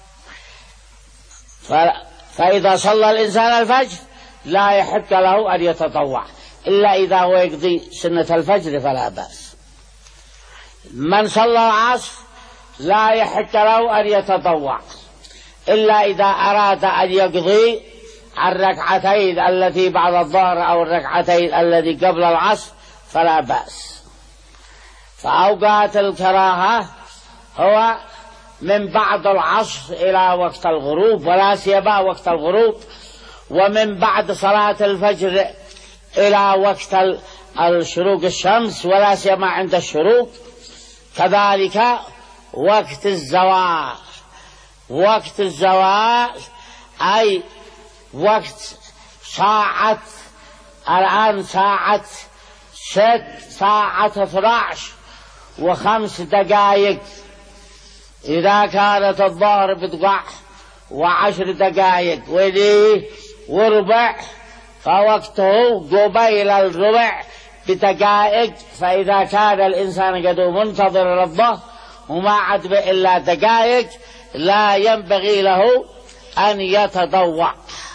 فإذا صلى الإنسان الفجر لا يحق له أن يتطوع إلا إذا هو يقضي سنة الفجر فلا بأس. من صلى العصر لا يحق له أن يتطوع إلا إذا أراد أن يقضي الركعتين التي بعد الظهر أو الركعتين التي قبل العصر فلا بأس. فأوقات الكراهة هو من بعد العصر إلى وقت الغروب، ولا سيما وقت الغروب، ومن بعد صلاة الفجر إلى وقت الشروق الشمس، ولا سيما عند الشروق، كذلك وقت الزوال. وقت الزوال أي وقت ساعة، الآن ساعة ست، ساعة اثنى عشر وخمس دقائق، إذا كانت الظهر بضع وعشر دقائق وليه وربع فوقته قبيل الربع بدقائق. فإذا كان الإنسان قد منتظر الظهر وما عد إلا دقائق لا ينبغي له أن يتضوع.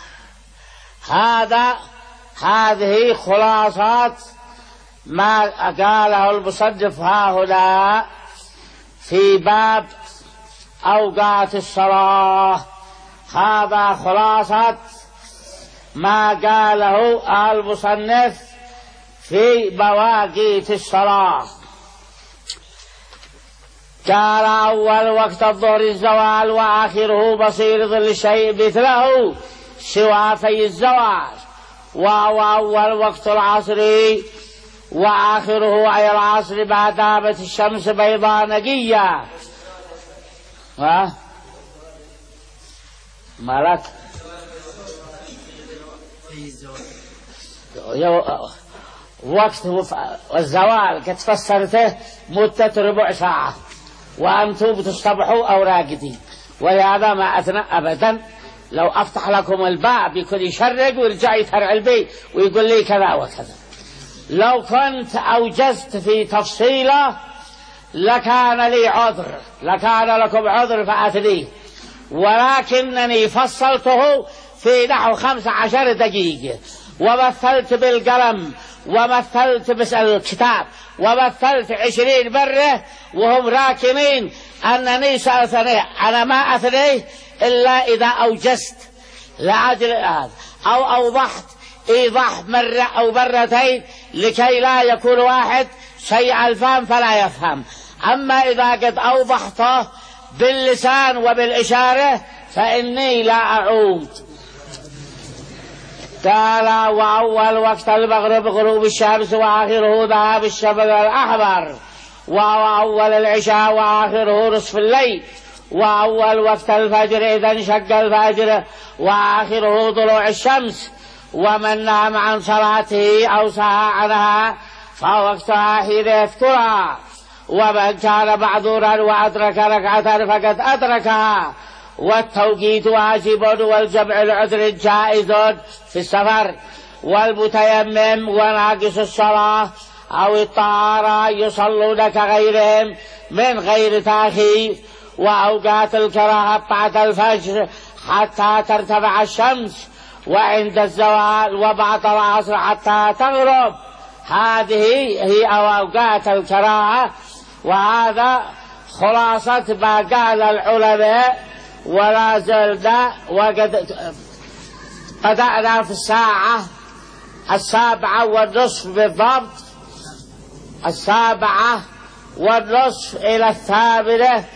هذا هذه خلاصات ما قاله المصنف هاهنا في باب أوقات الصلاة. هذا خلاصة ما قاله المصنف في مواقيت الصلاة. قال: أول وقت الظهر الزوال، وآخره بصير ظل الشيء مثله سوى في الزوال، وهو أول وقت العصر، وآخره أي العصر ما دامت الشمس بيضاء نقية. ها مالك وقت الزوال قد فسرته مدة ربع ساعة وأنتم بتصطبحوا أو راقدين، ولهذا ما أثنى أبدا. لو أفتح لكم الباب يكون يشرق ويرجع يترع البيت ويقول لي كذا وكذا. لو كنت أوجزت في تفصيله لكان لي عذر، لكان لكم عذر فأثنيه، ولكنني فصلته في نحو خمس عشر دقيقة، ومثلت بالقلم، ومثلت بالكتاب، ومثلت عشرين مرة وهم راكمين أنني سأثنيه. أنا ما أثنيه إلا إذا أوجزت لأجل هذا، أو أوضحت إيضاح مرة أو مرتين لكي لا يكون واحد سيء الفهم فلا يفهم. أما إذا قد أوضحته باللسان وبالإشارة فإني لا أعود. قال: وأول وقت المغرب غروب الشمس، وآخره ذهاب الشفق الأحمر، وأول العشاء، وآخره نصف الليل، وأول وقت الفجر إذا انشق الفجر، وآخره طلوع الشمس. ومن نام عن صلاته أو سهى عنها فوقتها حين يذكرها، ومن كان معذورا وأدرك ركعة فقد أدركها، والتوقيت واجب والجمع العذر جائز في السفر، والمتيمم وناقص الصلاة أو الطهارة يصلون كغيرهم من غير تأخير. وأوقات الكراهة بعد الفجر حتى ترتفع الشمس، وعند الزوال وبعد العصر حتى تغرب. هذه هي أوقات الكراهة، وهذا خلاصة ما قال العلماء. ولا زلنا وقد بدأنا في الساعة السابعة والنصف بالضبط، السابعة والنصف إلى الثامنة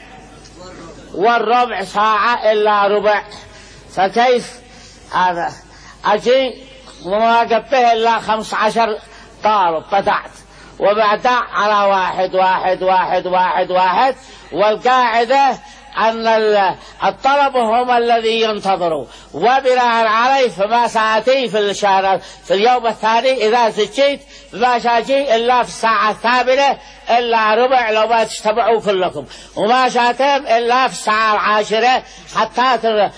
والربع ساعة إلا ربع. فكيف هذا أجي وما قبه إلا خمس عشر طالب بدأت، وبعدها على واحد واحد واحد واحد واحد. والقاعدة أن الطلب هم الذي ينتظروا، وبناء عليه فما سأتي في الشهر في اليوم الثاني إذا سجيت ما سأجي إلا في الساعة الثامنة إلا ربع لو ما تجتمعوا كلكم، وما سأتم إلا في الساعة العاشرة حتى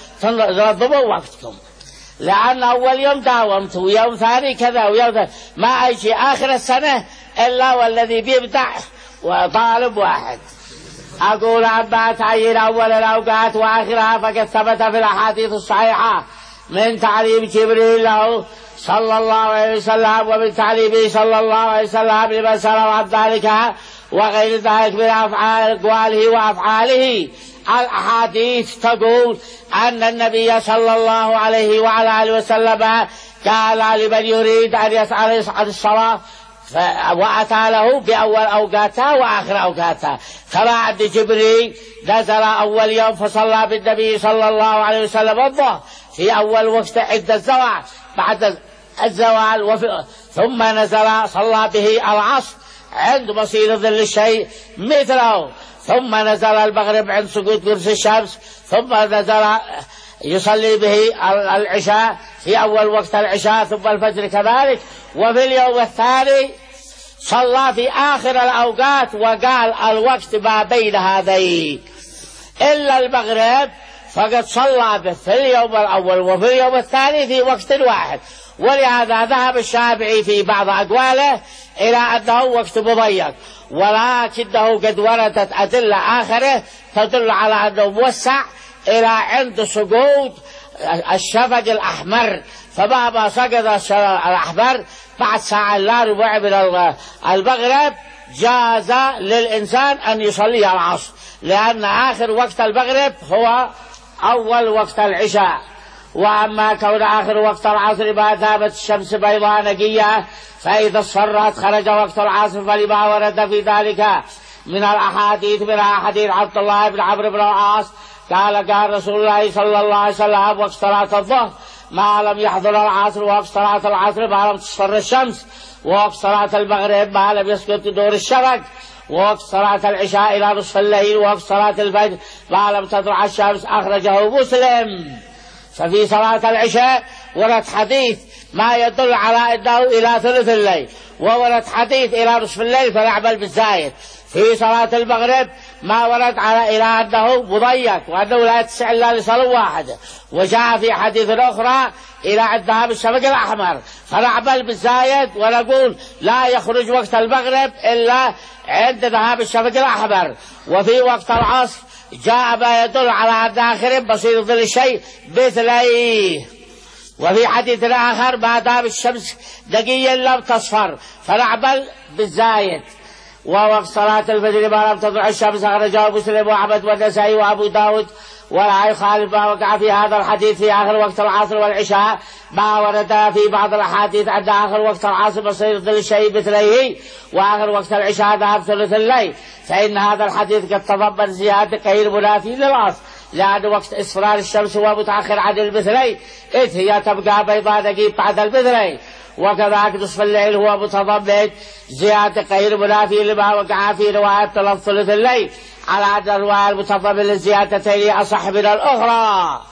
تنظموا وقتكم. لأن أول يوم داومت ويوم ثاني كذا ويوم ثاني، ما أجي آخر السنة إلا والذي بيبدع وطالب واحد. أقول أما تعيين أول الأوقات وآخرها فقد ثبت في الأحاديث الصحيحة من تعليم جبريل له صلى الله عليه وسلم، ومن تعليمه صلى الله عليه وسلم لمن سلم عن ذلك وغير ذلك من أفعال أقواله وأفعاله. الأحاديث تقول أن النبي صلى الله عليه وعلى آله وسلم قال لمن يريد أن يسأل يسعد الصلاة وأتى له بأول أوقاتها وآخر أوقاتها. كما عند جبريل نزل أول يوم فصلى بالنبي صلى الله عليه وسلم الظهر في أول وقت عند الزوال بعد الزوال، وفي ثم نزل صلى به العصر عند مصير ظل الشيء مثله، ثم نزل المغرب عند سقوط قرص الشمس، ثم نزل يصلي به العشاء في أول وقت العشاء، ثم الفجر كذلك. وفي اليوم الثاني صلى في آخر الأوقات وقال الوقت ما بين هذين إلا المغرب فقد صلى به في اليوم الأول وفي اليوم الثاني في وقت واحد. ولهذا ذهب الشافعي في بعض أقواله إلى أنه وقت مضيق، ولكنه قد وردت أدلة آخرة تدل على أنه موسع إلى عند سقوط الشفق الأحمر، فبابا سقط الشفق الأحمر بعد ساعة لا ربع من المغرب جاز للإنسان أن يصلي العصر، لأن آخر وقت المغرب هو أول وقت العشاء. وأما كون آخر وقت العصر ما دامت الشمس بيضاء نقية فإذا اصفرت خرج وقت العصر، فلما ورد في ذلك من الأحاديث منها حديث عبد الله بن عمرو بن العاص قال قال رسول الله صلى الله عليه وسلم وقت صلاة الظهر ما لم يحضر العصر، وقت صلاة العصر ما لم تصفر الشمس، وقت صلاة المغرب ما لم يسقط دور الشفق، وقت صلاة العشاء إلى نصف الليل، وقت صلاة الفجر ما لم تطلع الشمس. أخرجه مسلم. ففي صلاة العشاء ورد حديث ما يدل على أنه إلى ثلث الليل، وورد حديث إلى نصف الليل فنعمل بالزايد. في صلاة المغرب ما ورد على إلى أنه مضيق وأنه لا يتسع إلا لصلاة واحدة، وجاء في حديث أخرى إلى عند ذهاب الشفق الأحمر فنعمل بالزايد ونقول لا يخرج وقت المغرب إلا عند ذهاب الشفق الأحمر. وفي وقت العصر جاء ما يدل على أن آخر بصير ظل الشيء مثليه. وفي حديث آخر ما دام الشمس دقيقا لم تصفر فنعمل بالزايد. ووقت صلاة الفجر ما لم تطلع الشمس أخرجه مسلم وأحمد والنسائي وأبو داود. ولا يخالف ما وقع في هذا الحديث في آخر وقت العصر والعشاء ما ورد في بعض الأحاديث أن آخر وقت العصر بصير ظل الشيء مثليه، وآخر وقت العشاء ذهب ثلث الليل. فإن هذا الحديث قد تضمن زيادة غير منافي للأصل، لأن وقت إصفرار الشمس هو متأخر عن المثلين إذ هي تبقى بيضاء دقيق بعد المثلين، وكذلك نصف الليل هو متضمن زيادة غير منافي لما وقع في رواية ثلث الليل، على أن الرواية المتضمن للزيادتين أصح من الأخرى.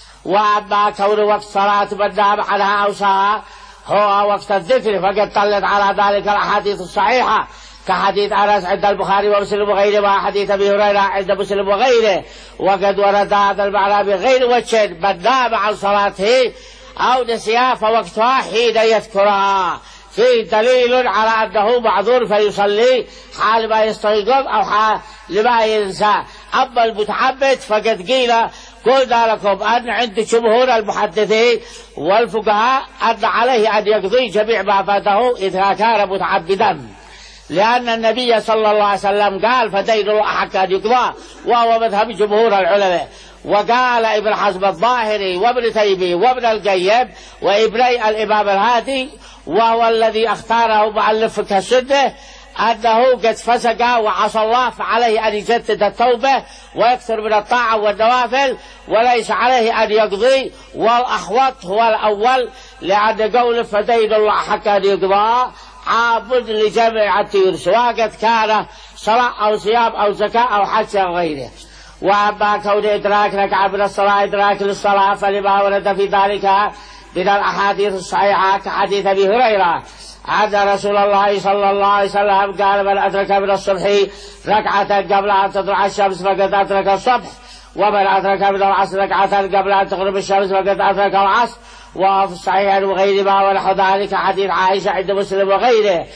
وأما كون وقت صلاة من نام عنها أو سهى هو وقت الذكر فقد دلت على ذلك الأحاديث الصحيحة كحديث أنس عند البخاري ومسلم وغيره، وحديث أبي هريرة عند مسلم وغيره. وقد ورد هذا المعنى بغير وجه: من نام عن صلاته أو نسيها فوقتها حين يذكرها. فيه دليل على أنه معذور فيصلي حال ما يستيقظ أو حال لما ينسى. أما المتعمد فقد قيل قلنا لكم أن عند جمهور المحدثين والفقهاء أن عليه أن يقضي جميع ما فاته إذا كان متعمدا، لأن النبي صلى الله عليه وسلم قال: فدين الله أحق أن يقضى، وهو مذهب جمهور العلماء. وقال ابن حزم الظاهري وابن تيمية وابن القيم وابني الإمام الهادي، وهو الذي اختاره مؤلف فقه السنة، أنه قد فسق وعصى الله، فعليه أن يجدد التوبة ويكثر من الطاعة والنوافل، وليس عليه أن يقضي. والأحوط هو الأول، لأن قوله فدين الله أحق أن يقضى عابد لجميع الديون، سواء قد كان صلاة أو صيام أو زكاة أو حج أو غيره. وأما كون إدراك ركعة من الصلاة إدراك للصلاة فلما ورد في ذلك من الأحاديث الصحيحة كحديث أبي هريرة أن رسول الله صلى الله عليه وسلم قال: من أدرك من الصبح ركعة قبل أن تطلع الشمس فقد أدرك الصبح، ومن أدرك من العصر ركعة قبل أن تغرب الشمس فقد أدرك العصر. وفي الصحيح وغيرهما ونحو ذلك حديث عائشة عند مسلم وغيره.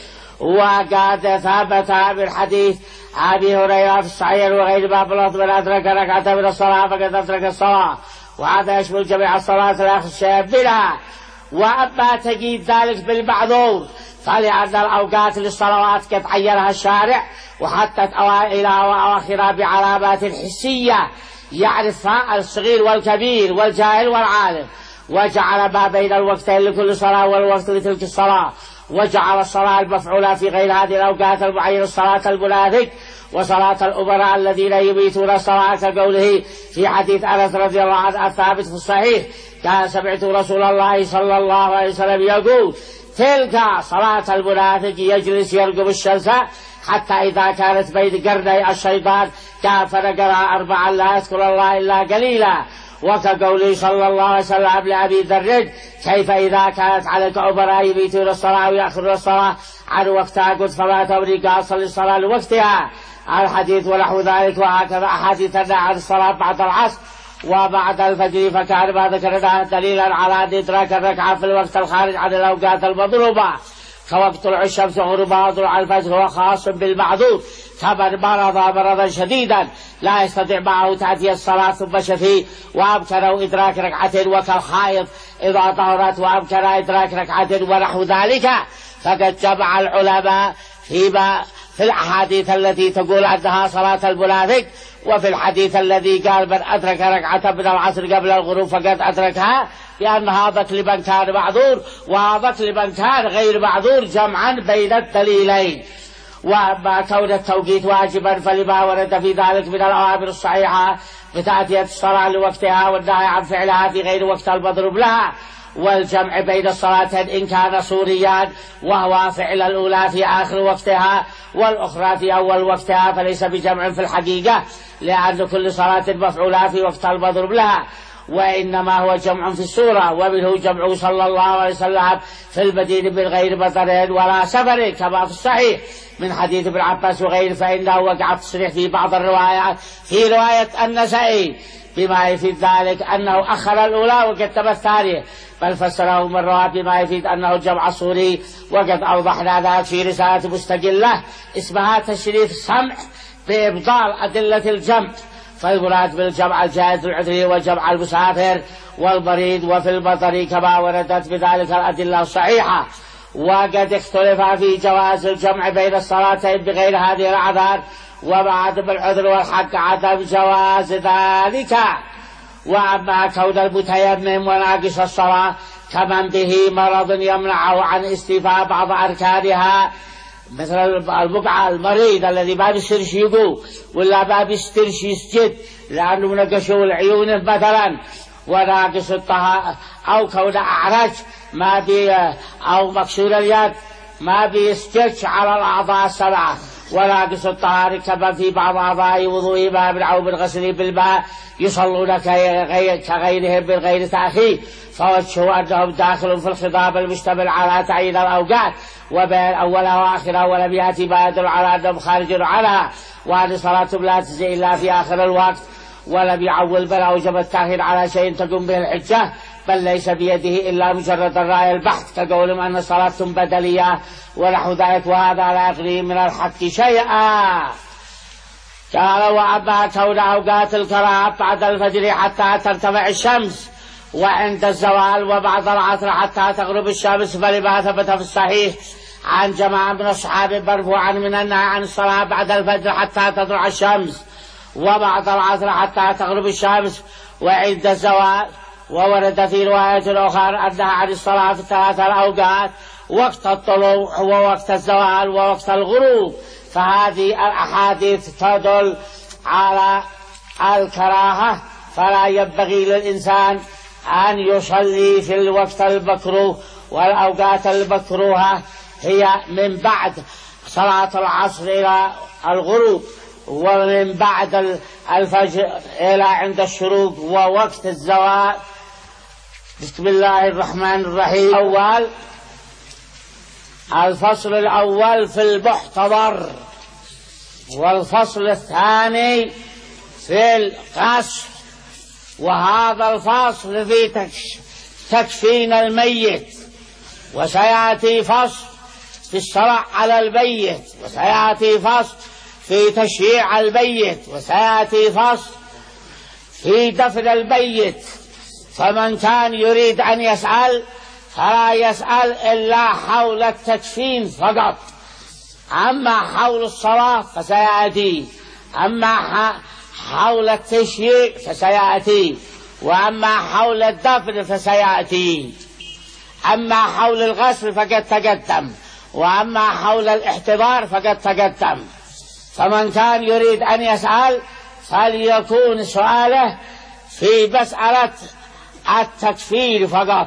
وقد ثبت من حديث أبي هريرة في الصحيح وغيرهما بلفظ: من أدرك ركعة من الصلاة فقد أدرك الصلاة. وهذا يشمل جميع الصلاة لا يخشى منها. وأما تجيد ذلك بالمعذور فلأن الأوقات للصلوات قد عينها الشارع وحتى أوائلها وأواخرها بعلامات حسية يعرفها الصغير والكبير والجاهل والعالم، وجعل ما بين الوقتين لكل صلاة والوقت لتلك الصلاة، وجعل الصلاة المفعولة في غير هذه الأوقات المعينة الصلاة المنافق وصلاة الأمراء الذين يبيتون الصلاة، كقوله في حديث أنس رضي الله عنه الثابت في الصحيح: كان سمعت رسول الله صلى الله عليه وسلم يقول: تلك صلاة المنافق يجلس يرقب الشمس حتى إذا كانت بين قرني الشيطان كان فنقرأ أربعا لا يذكر الله إلا قليلا. وكقوله صلى الله عليه وسلم لأبي ذر: كيف إذا كانت عليك أمراء يبيتون الصلاة ويأخرون الصلاة عن وقتها قلت فما تمري قال صلي الصلاة لوقتها. الحديث ونحو ذلك. وهكذا أحاديث عن الصلاة بعد العصر وبعد الفجر، فكان ما ذكرناه دليلا على أن إدراك الركعة في الوقت الخارج عن الأوقات المضروبة كوقت طلوع الشمس وغروبها وطلوع الفجر هو خاص بالمعذور، كمن مرض مرضا شديدا لا يستطيع معه تأتي الصلاة ثم شفي وأمكنه إدراك ركعة، وكالحائض إذا طهرت وأمكن إدراك ركعة ونحو ذلك. فقد جمع العلماء فيما في الأحاديث التي تقول أنها صلاة المنافق، وفي الحديث الذي قال: من أدرك ركعة من العصر قبل الغروب فقد أدركها، لأن هذا لمن كان معذور وهذا لمن كان غير معذور، جمعا بين الدليلين. وأما كون التوقيت واجبا فلما ورد في ذلك من الأوامر الصحيحة بتأتية الصلاة لوقتها والنهي عن فعلها في غير وقت المضروب لها، والجمع بين الصلاتين إن كان صوريا وهو فعل الأولى في آخر وقتها والأخرى في أول وقتها، فليس بجمع في الحقيقة، لأن كل صلاة مفعولة في وقت المضروب لها، وإنما هو جمع في السورة. ومنه جمع صلى الله عليه وسلم في المدينة من غير مطر ولا سفر كما في الصحيح من حديث ابن عباس وغيره، فإنه وقع تصريح في بعض الروايات في رواية النسائي بما يفيد ذلك أنه أخر الأولى وقدم الثانية، بل فسره من رواه بما يفيد أنه الجمع الصوري. وقد أوضحنا ذلك في رسالة مستقلة اسمها تشريف السمع بإبطال أدلة الجمع، فالمراد بالجمع الجائز العذري وجمع المسافر والمريض وفي المطر كما وردت بذلك الأدلة الصحيحة. وقد اختلف في جواز الجمع بين الصلاتين بغير هذه الأعذار، وبعدم العذر والحق عدم جواز ذلك. وأما كون المتيمم وناقص الصلاة كمن به مرض يمنعه عن استيفاء بعض أركانها، مثل البقعة المريض الذي ما بيسترش يقوم ولا ما بيسترش يسجد لأنه منقشه العيون مثلا، وناقص الطهارة، أو كون أعرج ما بي أو مكسور اليد ما بيسترش على الأعضاء السبعة، وناقص الطهارة كما في بعض أعضاء وضوء باب أو بالغسل بالماء يصلون كغيرهم من غير تأخير، فوجهوا أنهم داخل في الخطاب المشتمل على تعيين الأوقات وبين أولها وآخرها، ولم يأتي ما يدل على أنهم خارج عنها، وأن صلاتهم لا تجزي إلا في آخر الوقت، ولم يعول بل أوجب التأخير على شيء تقوم به الحجة، بل ليس بيده إلا مجرد الرأي البحث، كقولهم أن صلاتهم بدلية ونحو ذلك، وهذا لا يغني من الحق شيئا. قال وأما كون أوقات الكراهة بعد الفجر حتى ترتفع الشمس وعند الزوال وبعد العصر حتى تغرب الشمس، فلما ثبت في الصحيح عن جماعة من الصحابة مرفوعا من النهي عن الصلاة بعد الفجر حتى تطلع الشمس وبعد العصر حتى تغرب الشمس وعند الزوال. وورد في رواية أخرى أنها عن الصلاة في ثلاث الأوقات: وقت الطلوع ووقت الزوال ووقت الغروب، فهذه الأحاديث تدل على الكراهة، فلا ينبغي للإنسان أن يصلي في الوقت المكروه. والأوقات المكروهة هي من بعد صلاة العصر إلى الغروب، ومن بعد الفجر إلى عند الشروق، ووقت الزوال. بسم الله الرحمن الرحيم. أول الفصل الأول في المحتضر، والفصل الثاني في القصر، وهذا الفصل في تكفين الميت، وسيأتي فصل في الصلاة على الميت، وسيأتي فصل في تشييع الميت، وسيأتي فصل في دفن الميت. فمن كان يريد أن يسأل فلا يسأل إلا حول التكفين فقط، أما حول الصلاة فسيأتي، أما حول التشييع فسيأتي، وأما حول الدفن فسيأتي، أما حول الغسل فقد تقدم، وأما حول الاحتضار فقد تقدم. فمن كان يريد أن يسأل فليكون سؤاله في مسألة التكفير فقط،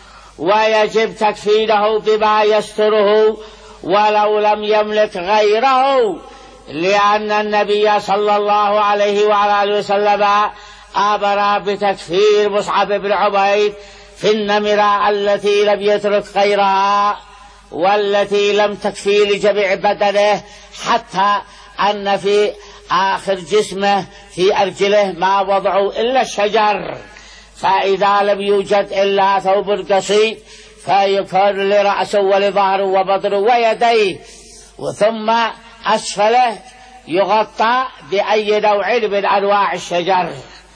ويجب تكفيره بما يستره ولو لم يملك غيره، لأن النبي صلى الله عليه وعلى آله وسلم أمر بتكفير مصعب بن عبيد في النمرة التي لم يترك غيرها، والتي لم تكفي لجميع بدنه، حتى أن في آخر جسمه في أرجله ما وضعوا إلا الشجر، فإذا لم يوجد إلا ثوب قصير فيكون لرأسه ولظهره وبطنه ويديه، وثم أسفله يغطى بأي نوع من أنواع الشجر.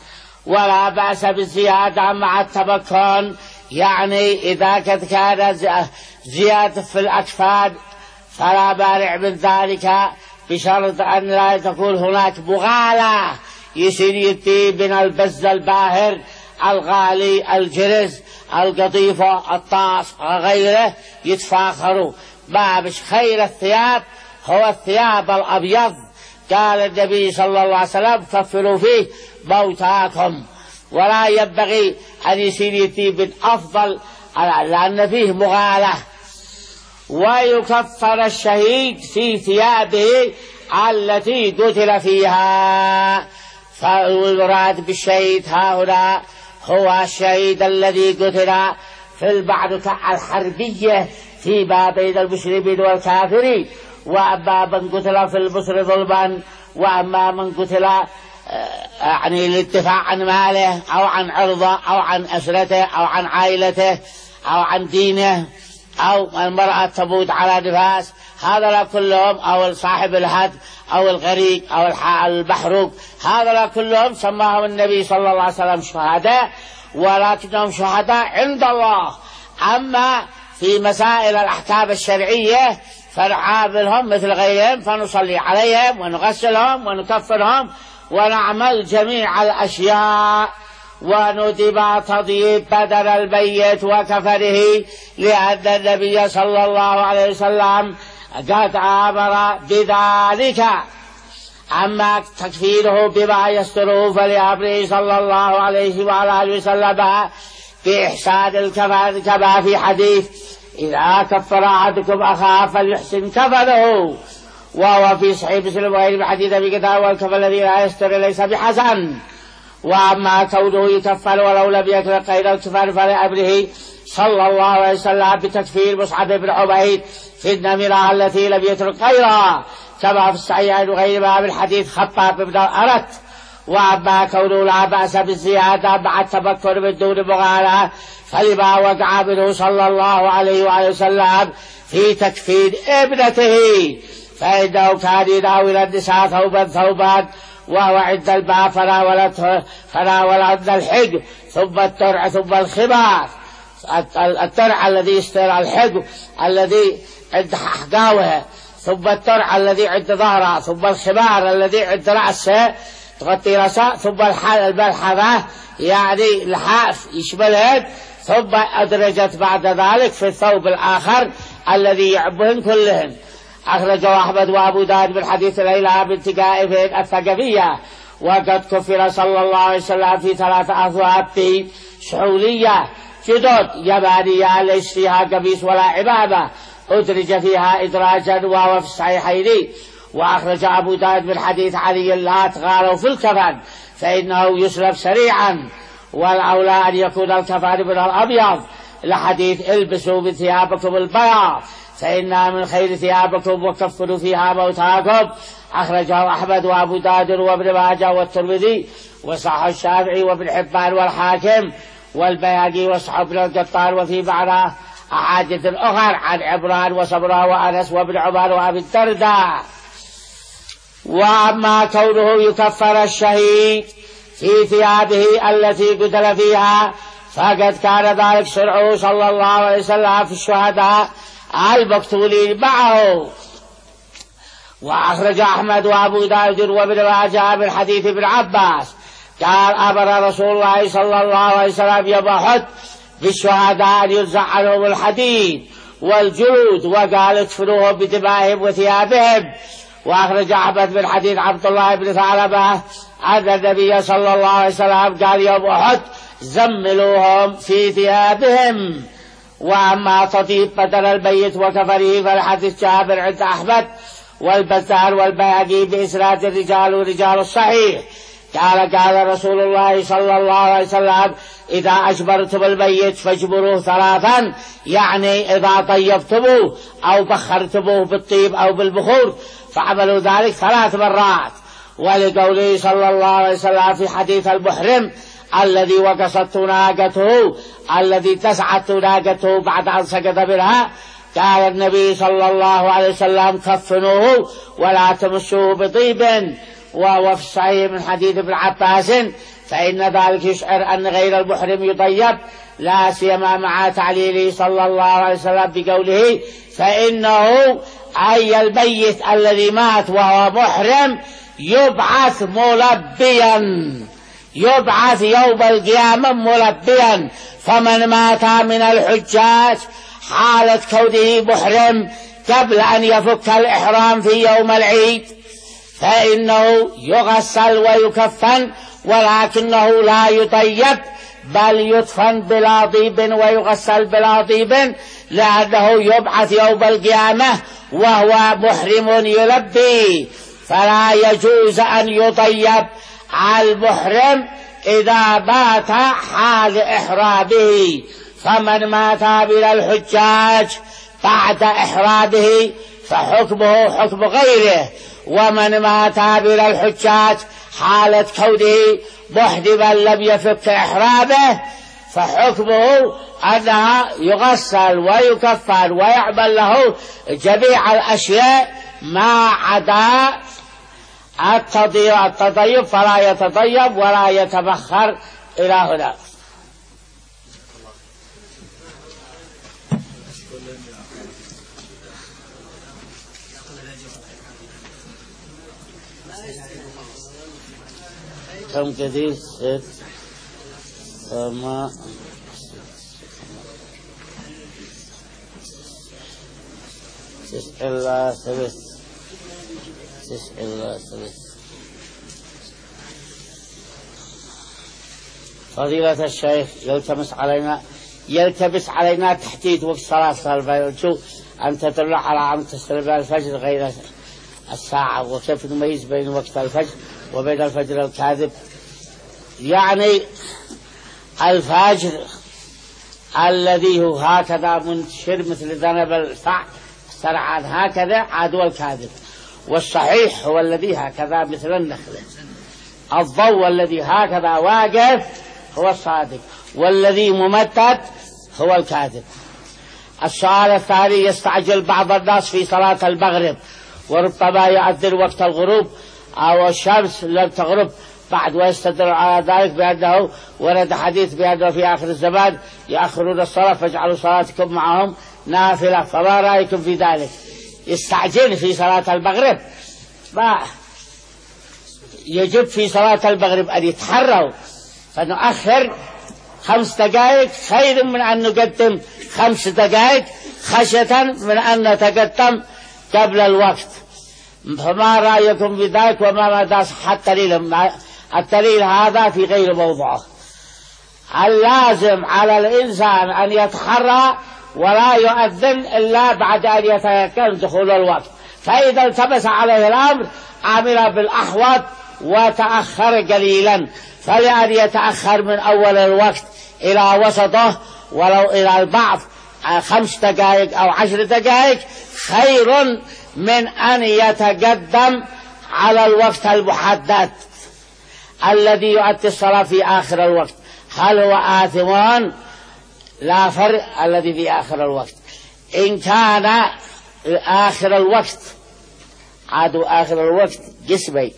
ولا بأس بالزيادة مع التمكن، يعني إذا قد كان زيادة في الأكفان فلا مانع من ذلك، بشرط أن لا تكون هناك مغالاة، يصير يدي من البز الباهر الغالي الجرز القطيفة الطاس وغيره يتفاخروا. ما مش خير الثياب هو الثياب الأبيض، قال النبي صلى الله عليه وسلم كفروا فيه موتاكم، ولا ينبغي أن يصير يدي من أفضل، لأن فيه مغالة. ويكفر الشهيد في ثيابه التي قتل فيها، فالمراد بالشهيد ها هنا هو الشهيد الذي قتل في المعركة الحربية فيما بين المسلمين والكافرين، وأما من قتل في المصر ظلما، وأما من قتل يعني للدفاع عن ماله أو عن عرضه أو عن أسرته أو عن عائلته أو عن دينه، أو المرأة تموت على نفاس، هذا كلهم، أو صاحب الهد أو الغريق أو المحروق، هذا كلهم سماهم النبي صلى الله عليه وسلم شهداء، ولكنهم شهداء عند الله. أما في مسائل الأحكام الشرعية فنعاملهم مثل غيرهم، فنصلي عليهم ونغسلهم ونكفرهم ونعمل جميع الأشياء، وندب تطيب بدن الميت وكفره، لأن النبي صلى الله عليه وسلم قد أمر بذلك. أما تكفيره بما يستره فلأمره صلى الله عليه وعلى آله وسلم بإحسان الكفن، كما في حديث: إذا كفر أحدكم أخاه فليحسن كفنه، وهو في صحيح مسلم وغيره بحديث أبي قتادة والكفن الذي لا يستر ليس بحسن. وأما كونه يكفر ولو لم يكن قيد الكفار فلأمره صلى الله عليه وسلم بتكفير مصعب بن عبيد في النمرة التي لم يترك غيرها كما في الصحيحين وغيرها من حديث خباب بن أرت. وأما كونه لا بأس بالزيادة مع التفكر من دون مغالاة فلما وقع منه صلى الله عليه وآله وسلم في تكفير ابنته فإنه كان يناول النساء ثوبا ثوبا وهو عند الباب فناولته فناولت الحج ثم الترع ثم الخمار. الترع الذي يستر الحج الذي عند حقاوها ثم الترع الذي عند ظهره ثم الخمار الذي عند رأسه تغطي رأسه ثم الملحفة يعني الحاف يشملها ثم أدرجت بعد ذلك في الثوب الآخر الذي يعبهن كلهن. أخرجه أحمد وأبو داود من حديث ليلى بنت قائف الثقفية وقد كفر صلى الله عليه وسلم في ثلاثة أثواب سحولية جدد يمانية ليس فيها قميص ولا عمامة أدرج فيها إدراجا وهو في الصحيحين. وأخرج أبو داود من حديث علي لا تغاروا في الكفن فإنه يسلب سريعا والأولى أن يكون الكفن من الأبيض لحديث البسوا بثيابكم البياض فإنها من خير ثيابكم وكفنوا فيها موتاكم. أخرجه أحمد وأبو داود وابن ماجه والترمذي وصححه الشافعي وابن حبان والحاكم والبيهقي وصححه ابن القطان وفي معناه أحاديث أخرى عن عمران وصبرا وأنس وابن عمر وأبي الدرداء. وأما كونه يكفر الشهيد في ثيابه التي قتل فيها فقد كان ذلك شرعه صلى الله عليه وسلم في الشهداء المقتولين معه. وأخرج أحمد وأبو داود وابن ماجه من حديث ابن عباس قال أمر رسول الله صلى الله عليه وسلم يوم أحد بالشهداء أن ينزع عنهم الحديد والجلود وقال ادفنوهم بدمائهم وثيابهم. وأخرج أحمد من حديث عبد الله بن ثعلبة أن النبي صلى الله عليه وسلم قال يوم أحد زملوهم في ثيابهم. وأما تطيب بدل الميت وكفره فالحديث جابر عند أحمد والبزار والبيهقي بإسناد الرجال ورجال الصحيح قال قال رسول الله صلى الله عليه وسلم إذا أجبرتم الميت فاجبروه ثلاثا يعني إذا طيبتموه أو بخرتموه بالطيب أو بالبخور فعملوا ذلك ثلاث مرات. ولقوله صلى الله عليه وسلم في حديث المحرم الذي وقصت ناقته الذي تسعت ناقته بعد أن سقط منها قال النبي صلى الله عليه وسلم كفنوه ولا تمسوه بطيب. وهو في الصحيح من حديث ابن عباس فإن ذلك يشعر أن غير المحرم يطيب لا سيما مع تعليله صلى الله عليه وسلم بقوله فإنه أي الميت الذي مات وهو محرم يبعث ملبيا يبعث يوم القيامة ملبيا. فمن مات من الحجاج حالة كونه محرم قبل أن يفك الإحرام في يوم العيد فإنه يغسل ويكفن ولكنه لا يطيب بل يدفن بلا طيب ويغسل بلا طيب لأنه يبعث يوم القيامة وهو محرم يلبي فلا يجوز أن يطيب على المحرم إذا مات حال إحرامه. فمن مات من الحجاج بعد إحرامه فحكمه حكم غيره ومن مات من الحجاج حالة كونه محرما لم يفك إحرامه فحكمه أنها يغسل ويكفن ويعمل له جميع الأشياء ما عدا التطيب فلا يتطيب ولا يتبخر إلى هنا. كم كثير ست سما تسع الله ثبت تسع الله ثبت. فضيلة الشيخ يلتمس علينا يلتبس علينا تحديد وقت صلاة الفجر أن تطلع على عم تستلم الفجر غير الساعة وكيف نميز بين وقت الفجر وبين الفجر الكاذب. يعني الفجر الذي هو هكذا منتشر مثل ذنب الفع سرعان هكذا عدو الكاذب، والصحيح هو الذي هكذا مثل النخلة. الضوء الذي هكذا واقف هو الصادق، والذي ممتد هو الكاذب. السؤال الثاني: يستعجل بعض الناس في صلاة المغرب وربما يؤذن وقت الغروب أو الشمس لم تغرب بعد، ويستدل على ذلك بأنه ورد حديث بأنه في آخر الزمان يأخرون الصلاة فاجعلوا صلاتكم معهم نافلة، فما رأيكم في ذلك؟ يستعجل في صلاة المغرب، ما يجب في صلاة المغرب أن يتحروا فنؤخر خمس دقائق خير من أن نقدم خمس دقائق خشية من أن نتقدم قبل الوقت. فما رأيكم بذلك وما مدى صحة الدليل؟ الدليل هذا في غير موضوعه. اللازم على الإنسان أن يتحرى ولا يؤذن إلا بعد أن يتيقن دخول الوقت، فإذا التبس عليه الأمر عمل بالأحوط وتأخر قليلا، فلأن يتأخر من أول الوقت إلى وسطه ولو إلى البعض خمس دقائق أو عشر دقائق خير من أن يتقدم على الوقت المحدد الذي يؤدي الصلاة في آخر الوقت. هل هو آثمان؟ لا فرق الذي في آخر الوقت. إن كان آخر الوقت عادوا آخر الوقت قسمين: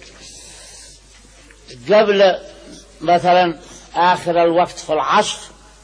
قبل مثلا آخر الوقت في العصر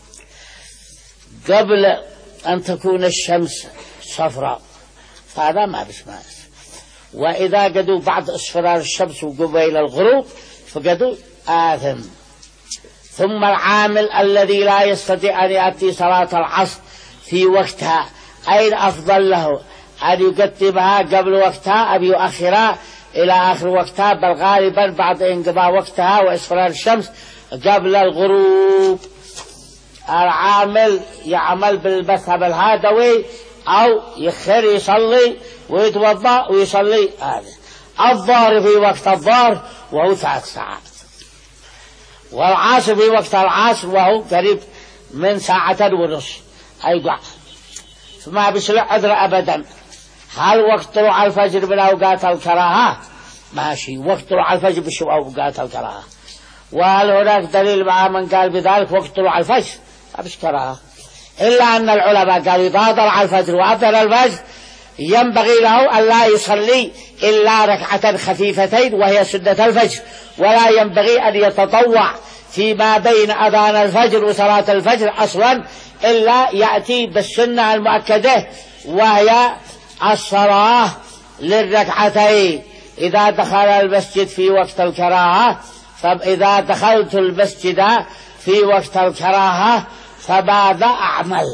قبل أن تكون الشمس صفراء فهذا ما بسماس، وإذا قدوا بعد اصفرار الشمس وقبيل الغروب فقدوا آثم. ثم العامل الذي لا يستطيع أن يأتي صلاة العصر في وقتها أين أفضل له؟ أن يقدمها قبل وقتها أم يؤخرها إلى آخر وقتها؟ بل غالبا بعد انقضاء وقتها وإصفرار الشمس قبل الغروب. العامل يعمل بالمذهب الهادوي أو يخر يصلي ويتوضأ ويصلي هذا. الظهر في وقت الظهر وهو ثلاث ساعات، والعصر في وقت العصر وهو قريب من ساعة ونصف أيضا، فما بيصلح عذر أبدا. هل وقت طلوع الفجر من أوقات الكراهة؟ ماشي، وقت طلوع الفجر بشو أوقات الكراهة. وهل هناك دليل مع من قال بذلك وقت طلوع الفجر؟ ما بش كراهة، إلا أن العلماء قالوا إذا طلع الفجر وأذن الفجر ينبغي له أن لا يصلي إلا ركعة خفيفتين وهي سنة الفجر، ولا ينبغي أن يتطوع فيما بين أذان الفجر وصلاة الفجر أصلا، إلا يأتي بالسنة المؤكدة وهي الصلاة للركعتين. إذا دخل المسجد في وقت الكراهة فإذا دخلت المسجد في وقت الكراهة فماذا أعمل؟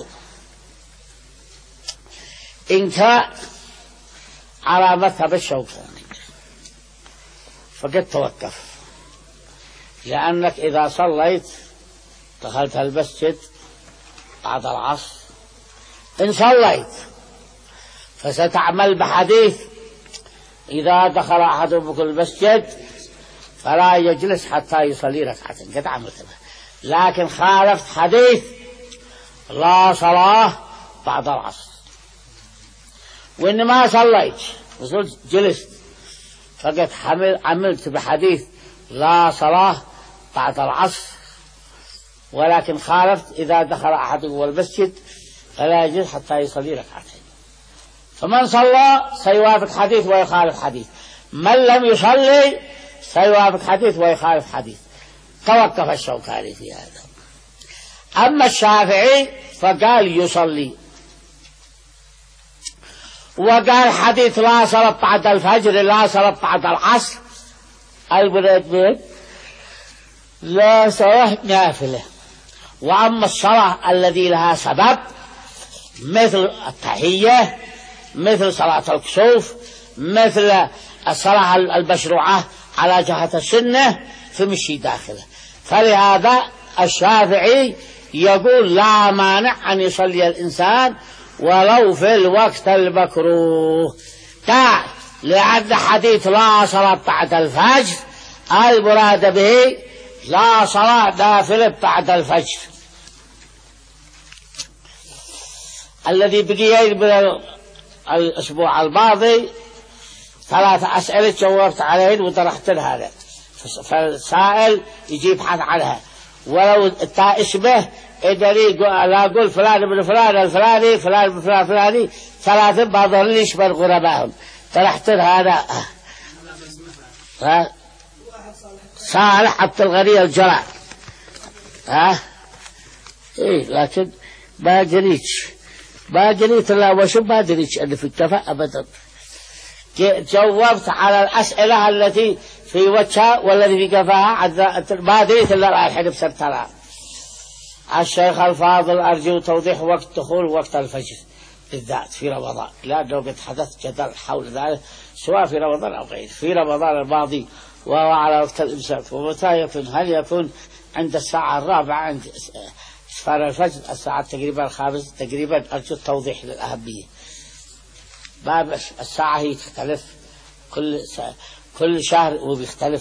إن كان على مذهب الشوكاني فقد توقف، لأنك إذا صليت دخلت المسجد بعد العصر إن صليت فستعمل بحديث إذا دخل أحدكم المسجد فلا يجلس حتى يصلي ركعتين، قد عملت به. لكن خالفت حديث لا صلاة بعد العصر، وإن ما صليت جلست فقد عملت بحديث لا صلاة بعد العصر، ولكن خالفت إذا دخل أحدكم المسجد فلا يجلس حتى يصلي ركعتين. فمن صلى سيوافق حديث ويخالف حديث، من لم يصلي سيوافق حديث ويخالف حديث. توقف الشوكاني في هذا. أما الشافعي فقال يصلي، وقال حديث لا صلاة بعد الفجر لا صلاة بعد العصر البرد لا صلاة نافلة. وأما الصلاة الذي لها سبب مثل التحية، مثل صلاة الكسوف، مثل الصلاة المشروعة على جهة السنة فمشي داخله. فلهذا الشافعي يقول لا مانع أن يصلي الإنسان ولو في الوقت المكروه. لأن حديث لا صلاة بعد الفجر المراد به لا صلاة نافلة بعد الفجر. الذي بقي من الأسبوع الماضي ثلاثة أسئلة جاوبت عليهن وطرحت هذا، فالسائل يجي يبحث عنها، ولو تا اسمه إدري لا أقول فلان ابن فلان الفلاني فلان ابن فلان الفلاني ثلاثة ما ظليش من غربائهم طرحت هذا. ها صالح عبد الغني الجرع. ها إيه لكن ما جريتش ما جريت إلا وشو ما جريتش أن في الكفاء أبدا. جاوبت على الأسئلة التي في وجهها والذي في كفاها ما دريت إلا الحين بسرتها. الشيخ الفاضل أرجو توضيح وقت دخول وقت الفجر بالذات في رمضان، لأنه قد حدث جدل حول ذلك سواء في رمضان أو غيره. في رمضان الماضي وهو على وقت الإمساك، ومتى يكون؟ هل يكون عند الساعة الرابعة عند إسفار الفجر الساعة تقريبا الخامسة تقريبا؟ أرجو التوضيح للأهمية. باب الساعة هي تختلف كل كل شهر وبيختلف.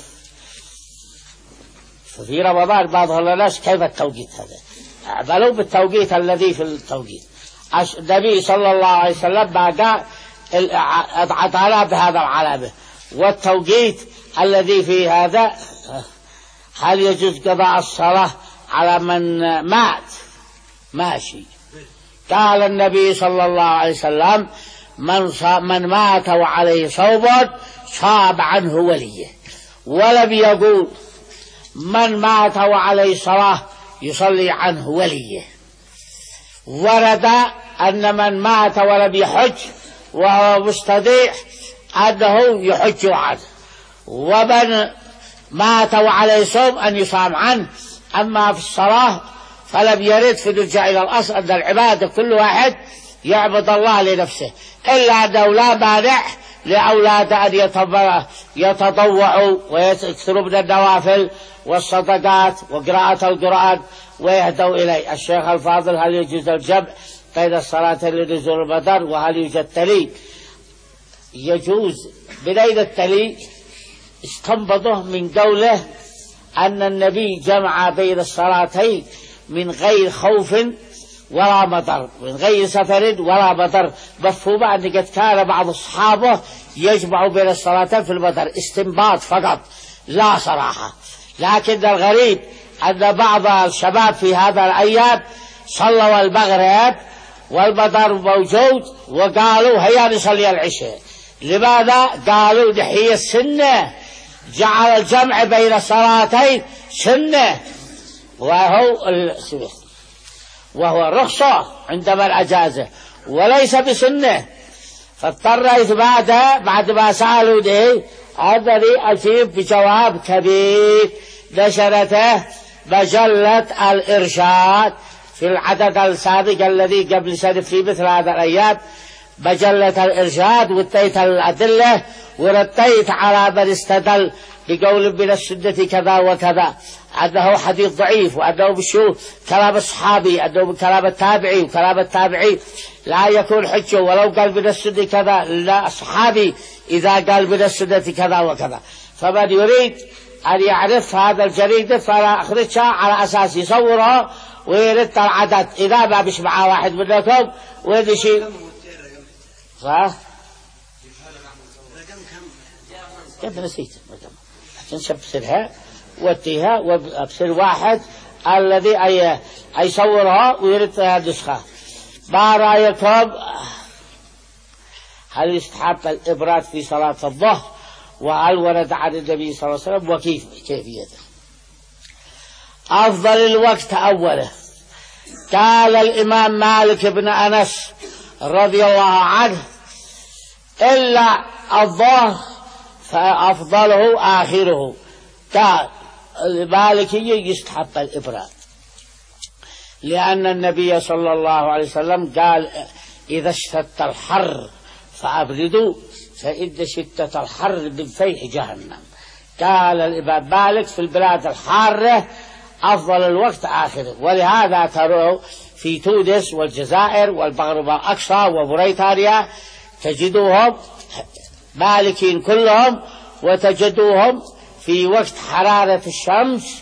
ففي رمضان بعض الناس كيف التوقيت هذا؟ اعملوا بالتوقيت الذي في التوقيت. النبي صلى الله عليه وسلم بعد أدعتنا بهذا العلامة والتوقيت الذي في هذا. هل يجوز قضاء الصلاة على من مات؟ ماشي. قال النبي صلى الله عليه وسلم من, من مات وعليه صوم صاب عنه وليه، ولم يقول من مات وعليه صلاة يصلي عنه وليه. ورد أن من مات ولم يحج وهو مستطيع أنه يحج عنه، ومن مات وعليه صوم أن يصام عنه. أما في الصلاة فلم يرد، فنرجع إلى الأصل أن العبادة كل واحد يعبد الله لنفسه، إلا أنه لا مانع لأولاد أن يتطوعوا ويكثروا من النوافل والصدقات وقراءة القرآن ويهدوا إليه. الشيخ الفاضل هل يجوز الجمع بين الصلاة لنزول المطر وهل يوجد تلي؟ يجوز. بين التلي استنبطه من قوله أن النبي جمع بين الصلاتين من غير خوف ولا مطر، من غير سفر ولا مطر، مفهومة أن قد كان بعض الصحابة يجمع بين الصلاتين في المطر، استنباط فقط لا صراحة. لكن الغريب أن بعض الشباب في هذا الأيام صلوا المغرب والمطر موجود وقالوا هيا نصلي العشاء. لماذا؟ قالوا نحيي السنة، جعل الجمع بين الصلاتين سنة وهو وهو الرخصة عندما الأجازة وليس بسنة. فاضطر إثباته بعد ما سألوا ده الذي أجيب بجواب كبير نشرته مجلة الإرشاد في العدد السابق الذي قبل سنة في مثل هذا الأيام، مجلة الإرشاد، واتيت الأدلة ورديت على من استدل بقول من السنة كذا وكذا أنه حديث ضعيف، وأنه بشو كلام الصحابي، أنه كلام التابعي، وكلام التابعي لا يكون حجة ولو قال من السنة كذا. لا، الصحابي إذا قال من السنة كذا وكذا. فمن يريد أن يعرف هذا الجريدة فلا أخرجها على أساس يصورها ويرد العدد إذا ما بش معه واحد منكم ويدي شيء صح؟ كيف نسيت عشان شبسرها واتيها وابسر واحد الذي أي يصورها ويرد النسخة. ما رأيكم؟ هل يستحب الإبراد في صلاة الظهر؟ وهل ورد عن النبي صلى الله عليه وسلم وكيف كيفيته؟ أفضل الوقت أوله. قال الإمام مالك بن أنس رضي الله عنه إلا الظهر فأفضله آخره. قال المالكية يستحب الإبراد لأن النبي صلى الله عليه وسلم قال إذا اشتد الحر فأبردوا فإن شدة الحر من فيح جهنم. قال الإمام مالك في البلاد الحارة أفضل الوقت آخره، ولهذا تروا في تونس والجزائر والمغرب الأقصى وموريتانيا تجدوهم بالكين كلهم، وتجدوهم في وقت حرارة الشمس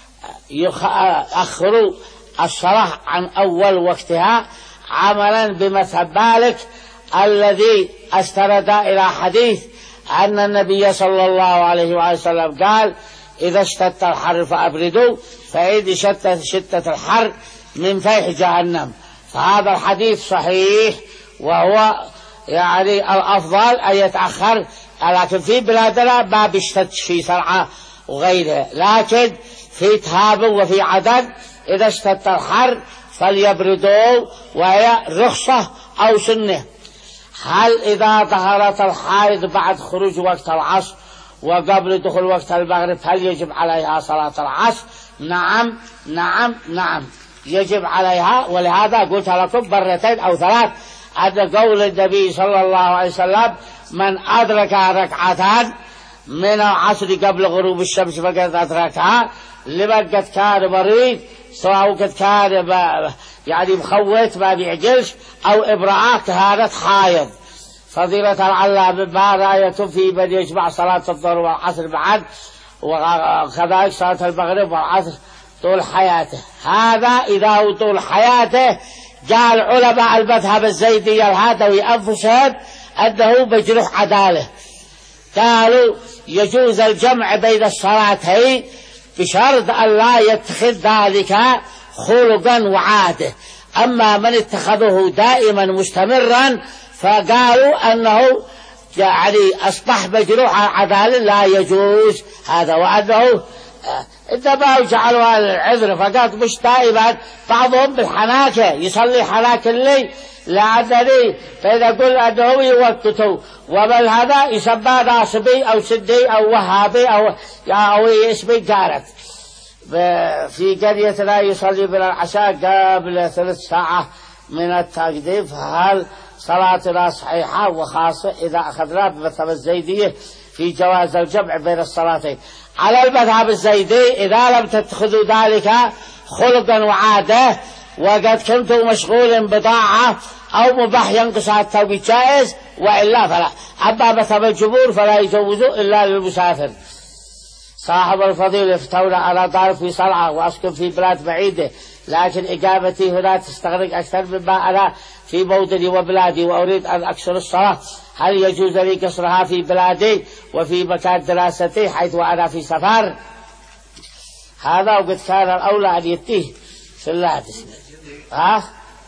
يأخروا الصلاة عن أول وقتها، عملا بمذهب مالك الذي استند إلى حديث أن النبي صلى الله عليه وسلم قال: إذا اشتد الحر فأبردوا، فإذا شدت شدة الحر من فيح جهنم. فهذا الحديث صحيح، وهو يعني الأفضل أن يتأخر، لكن في بلادنا ما بيشتد في صنعاء وغيره، لكن في تهاب وفي عدن إذا اشتد الحر فليبردوا، وهي رخصة أو سنة. هل إذا ظهرت الحائض بعد خروج وقت العصر وقبل دخول وقت المغرب هل يجب عليها صلاة العصر؟ نعم نعم نعم يجب عليها، ولهذا قلت لكم مرتين أو ثلاث أن قول النبي صلى الله عليه وسلم: من أدرك ركعتان من العصر قبل غروب الشمس فقد أدركها، لمن قد كان مريض، سواء قد كان يعني مخوت ما بيعجلش، أو امرأة كانت حائض. فضيلة العلامة ما رأيتم في من يجمع صلاة الظهر والعصر بعد، وكذلك صلاة المغرب والعصر طول حياته؟ هذا إذا هو طول حياته قال علماء المذهب الزيدي الهادوي أنفسهم أنه مجروح عداله، قالوا يجوز الجمع بين الصلاتين بشرط أن لا يتخذ ذلك خلقا وعادة. أما من اتخذه دائما مستمرا فقالوا أنه يعني أصبح مجروح عداله لا يجوز هذا، وأنه إنما جعلوا العذر فقط مش دائما. بعضهم بالحناكة يصلي حناك الليل، لأنني فإذا قل أنه يوقته، ومن هذا يسمى ناصبي أو سدي أو وهابي أو أو اسمي كانت. في قريتنا يصلي من العشاء قبل ثلث ساعة من التقديم، فهل صلاتنا صحيحة؟ وخاصة إذا أخذنا بمذهب الزيدية في جواز الجمع بين الصلاتين. على المذهب الزيدي إذا لم تتخذوا ذلك خلقا وعادة وقد كنتم مشغول بطاعة أو مباح ينقص التوبة جائز، وإلا فلا. أما مذهب الجمهور فلا يجوزوا إلا للمسافر. صاحب الفضيلة افتونا على دار في صنعاء وأسكن في بلاد بعيدة، لكن إجابتي هنا تستغرق أكثر مما أنا في موطني وبلادي، وأريد أن أكسر الصلاة. هل يجوز لي كسرها في بلادي وفي مكان دراستي حيث وأنا في سفر؟ هذا وقد كان الأولى أن يتيه في اللادس. ها؟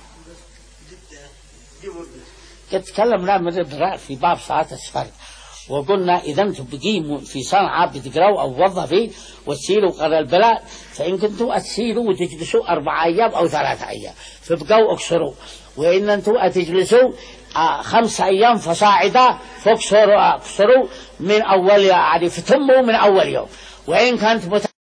قد تكلمنا من البراء في باب صلاة السفر، وقلنا إذا أنتم بقيموا في صنعاء بتقرأوا أو وظفي وتسيروا قرى البلاد، فإن كنتوا أتسيروا وتجلسوا أربع أيام أو ثلاثة أيام فبقوا أكسروا، وإن أنتم أتجلسوا خمس أيام فصاعدا فاكسروا أكسروا من أول يعني فتموا من أول يوم. وإن كانت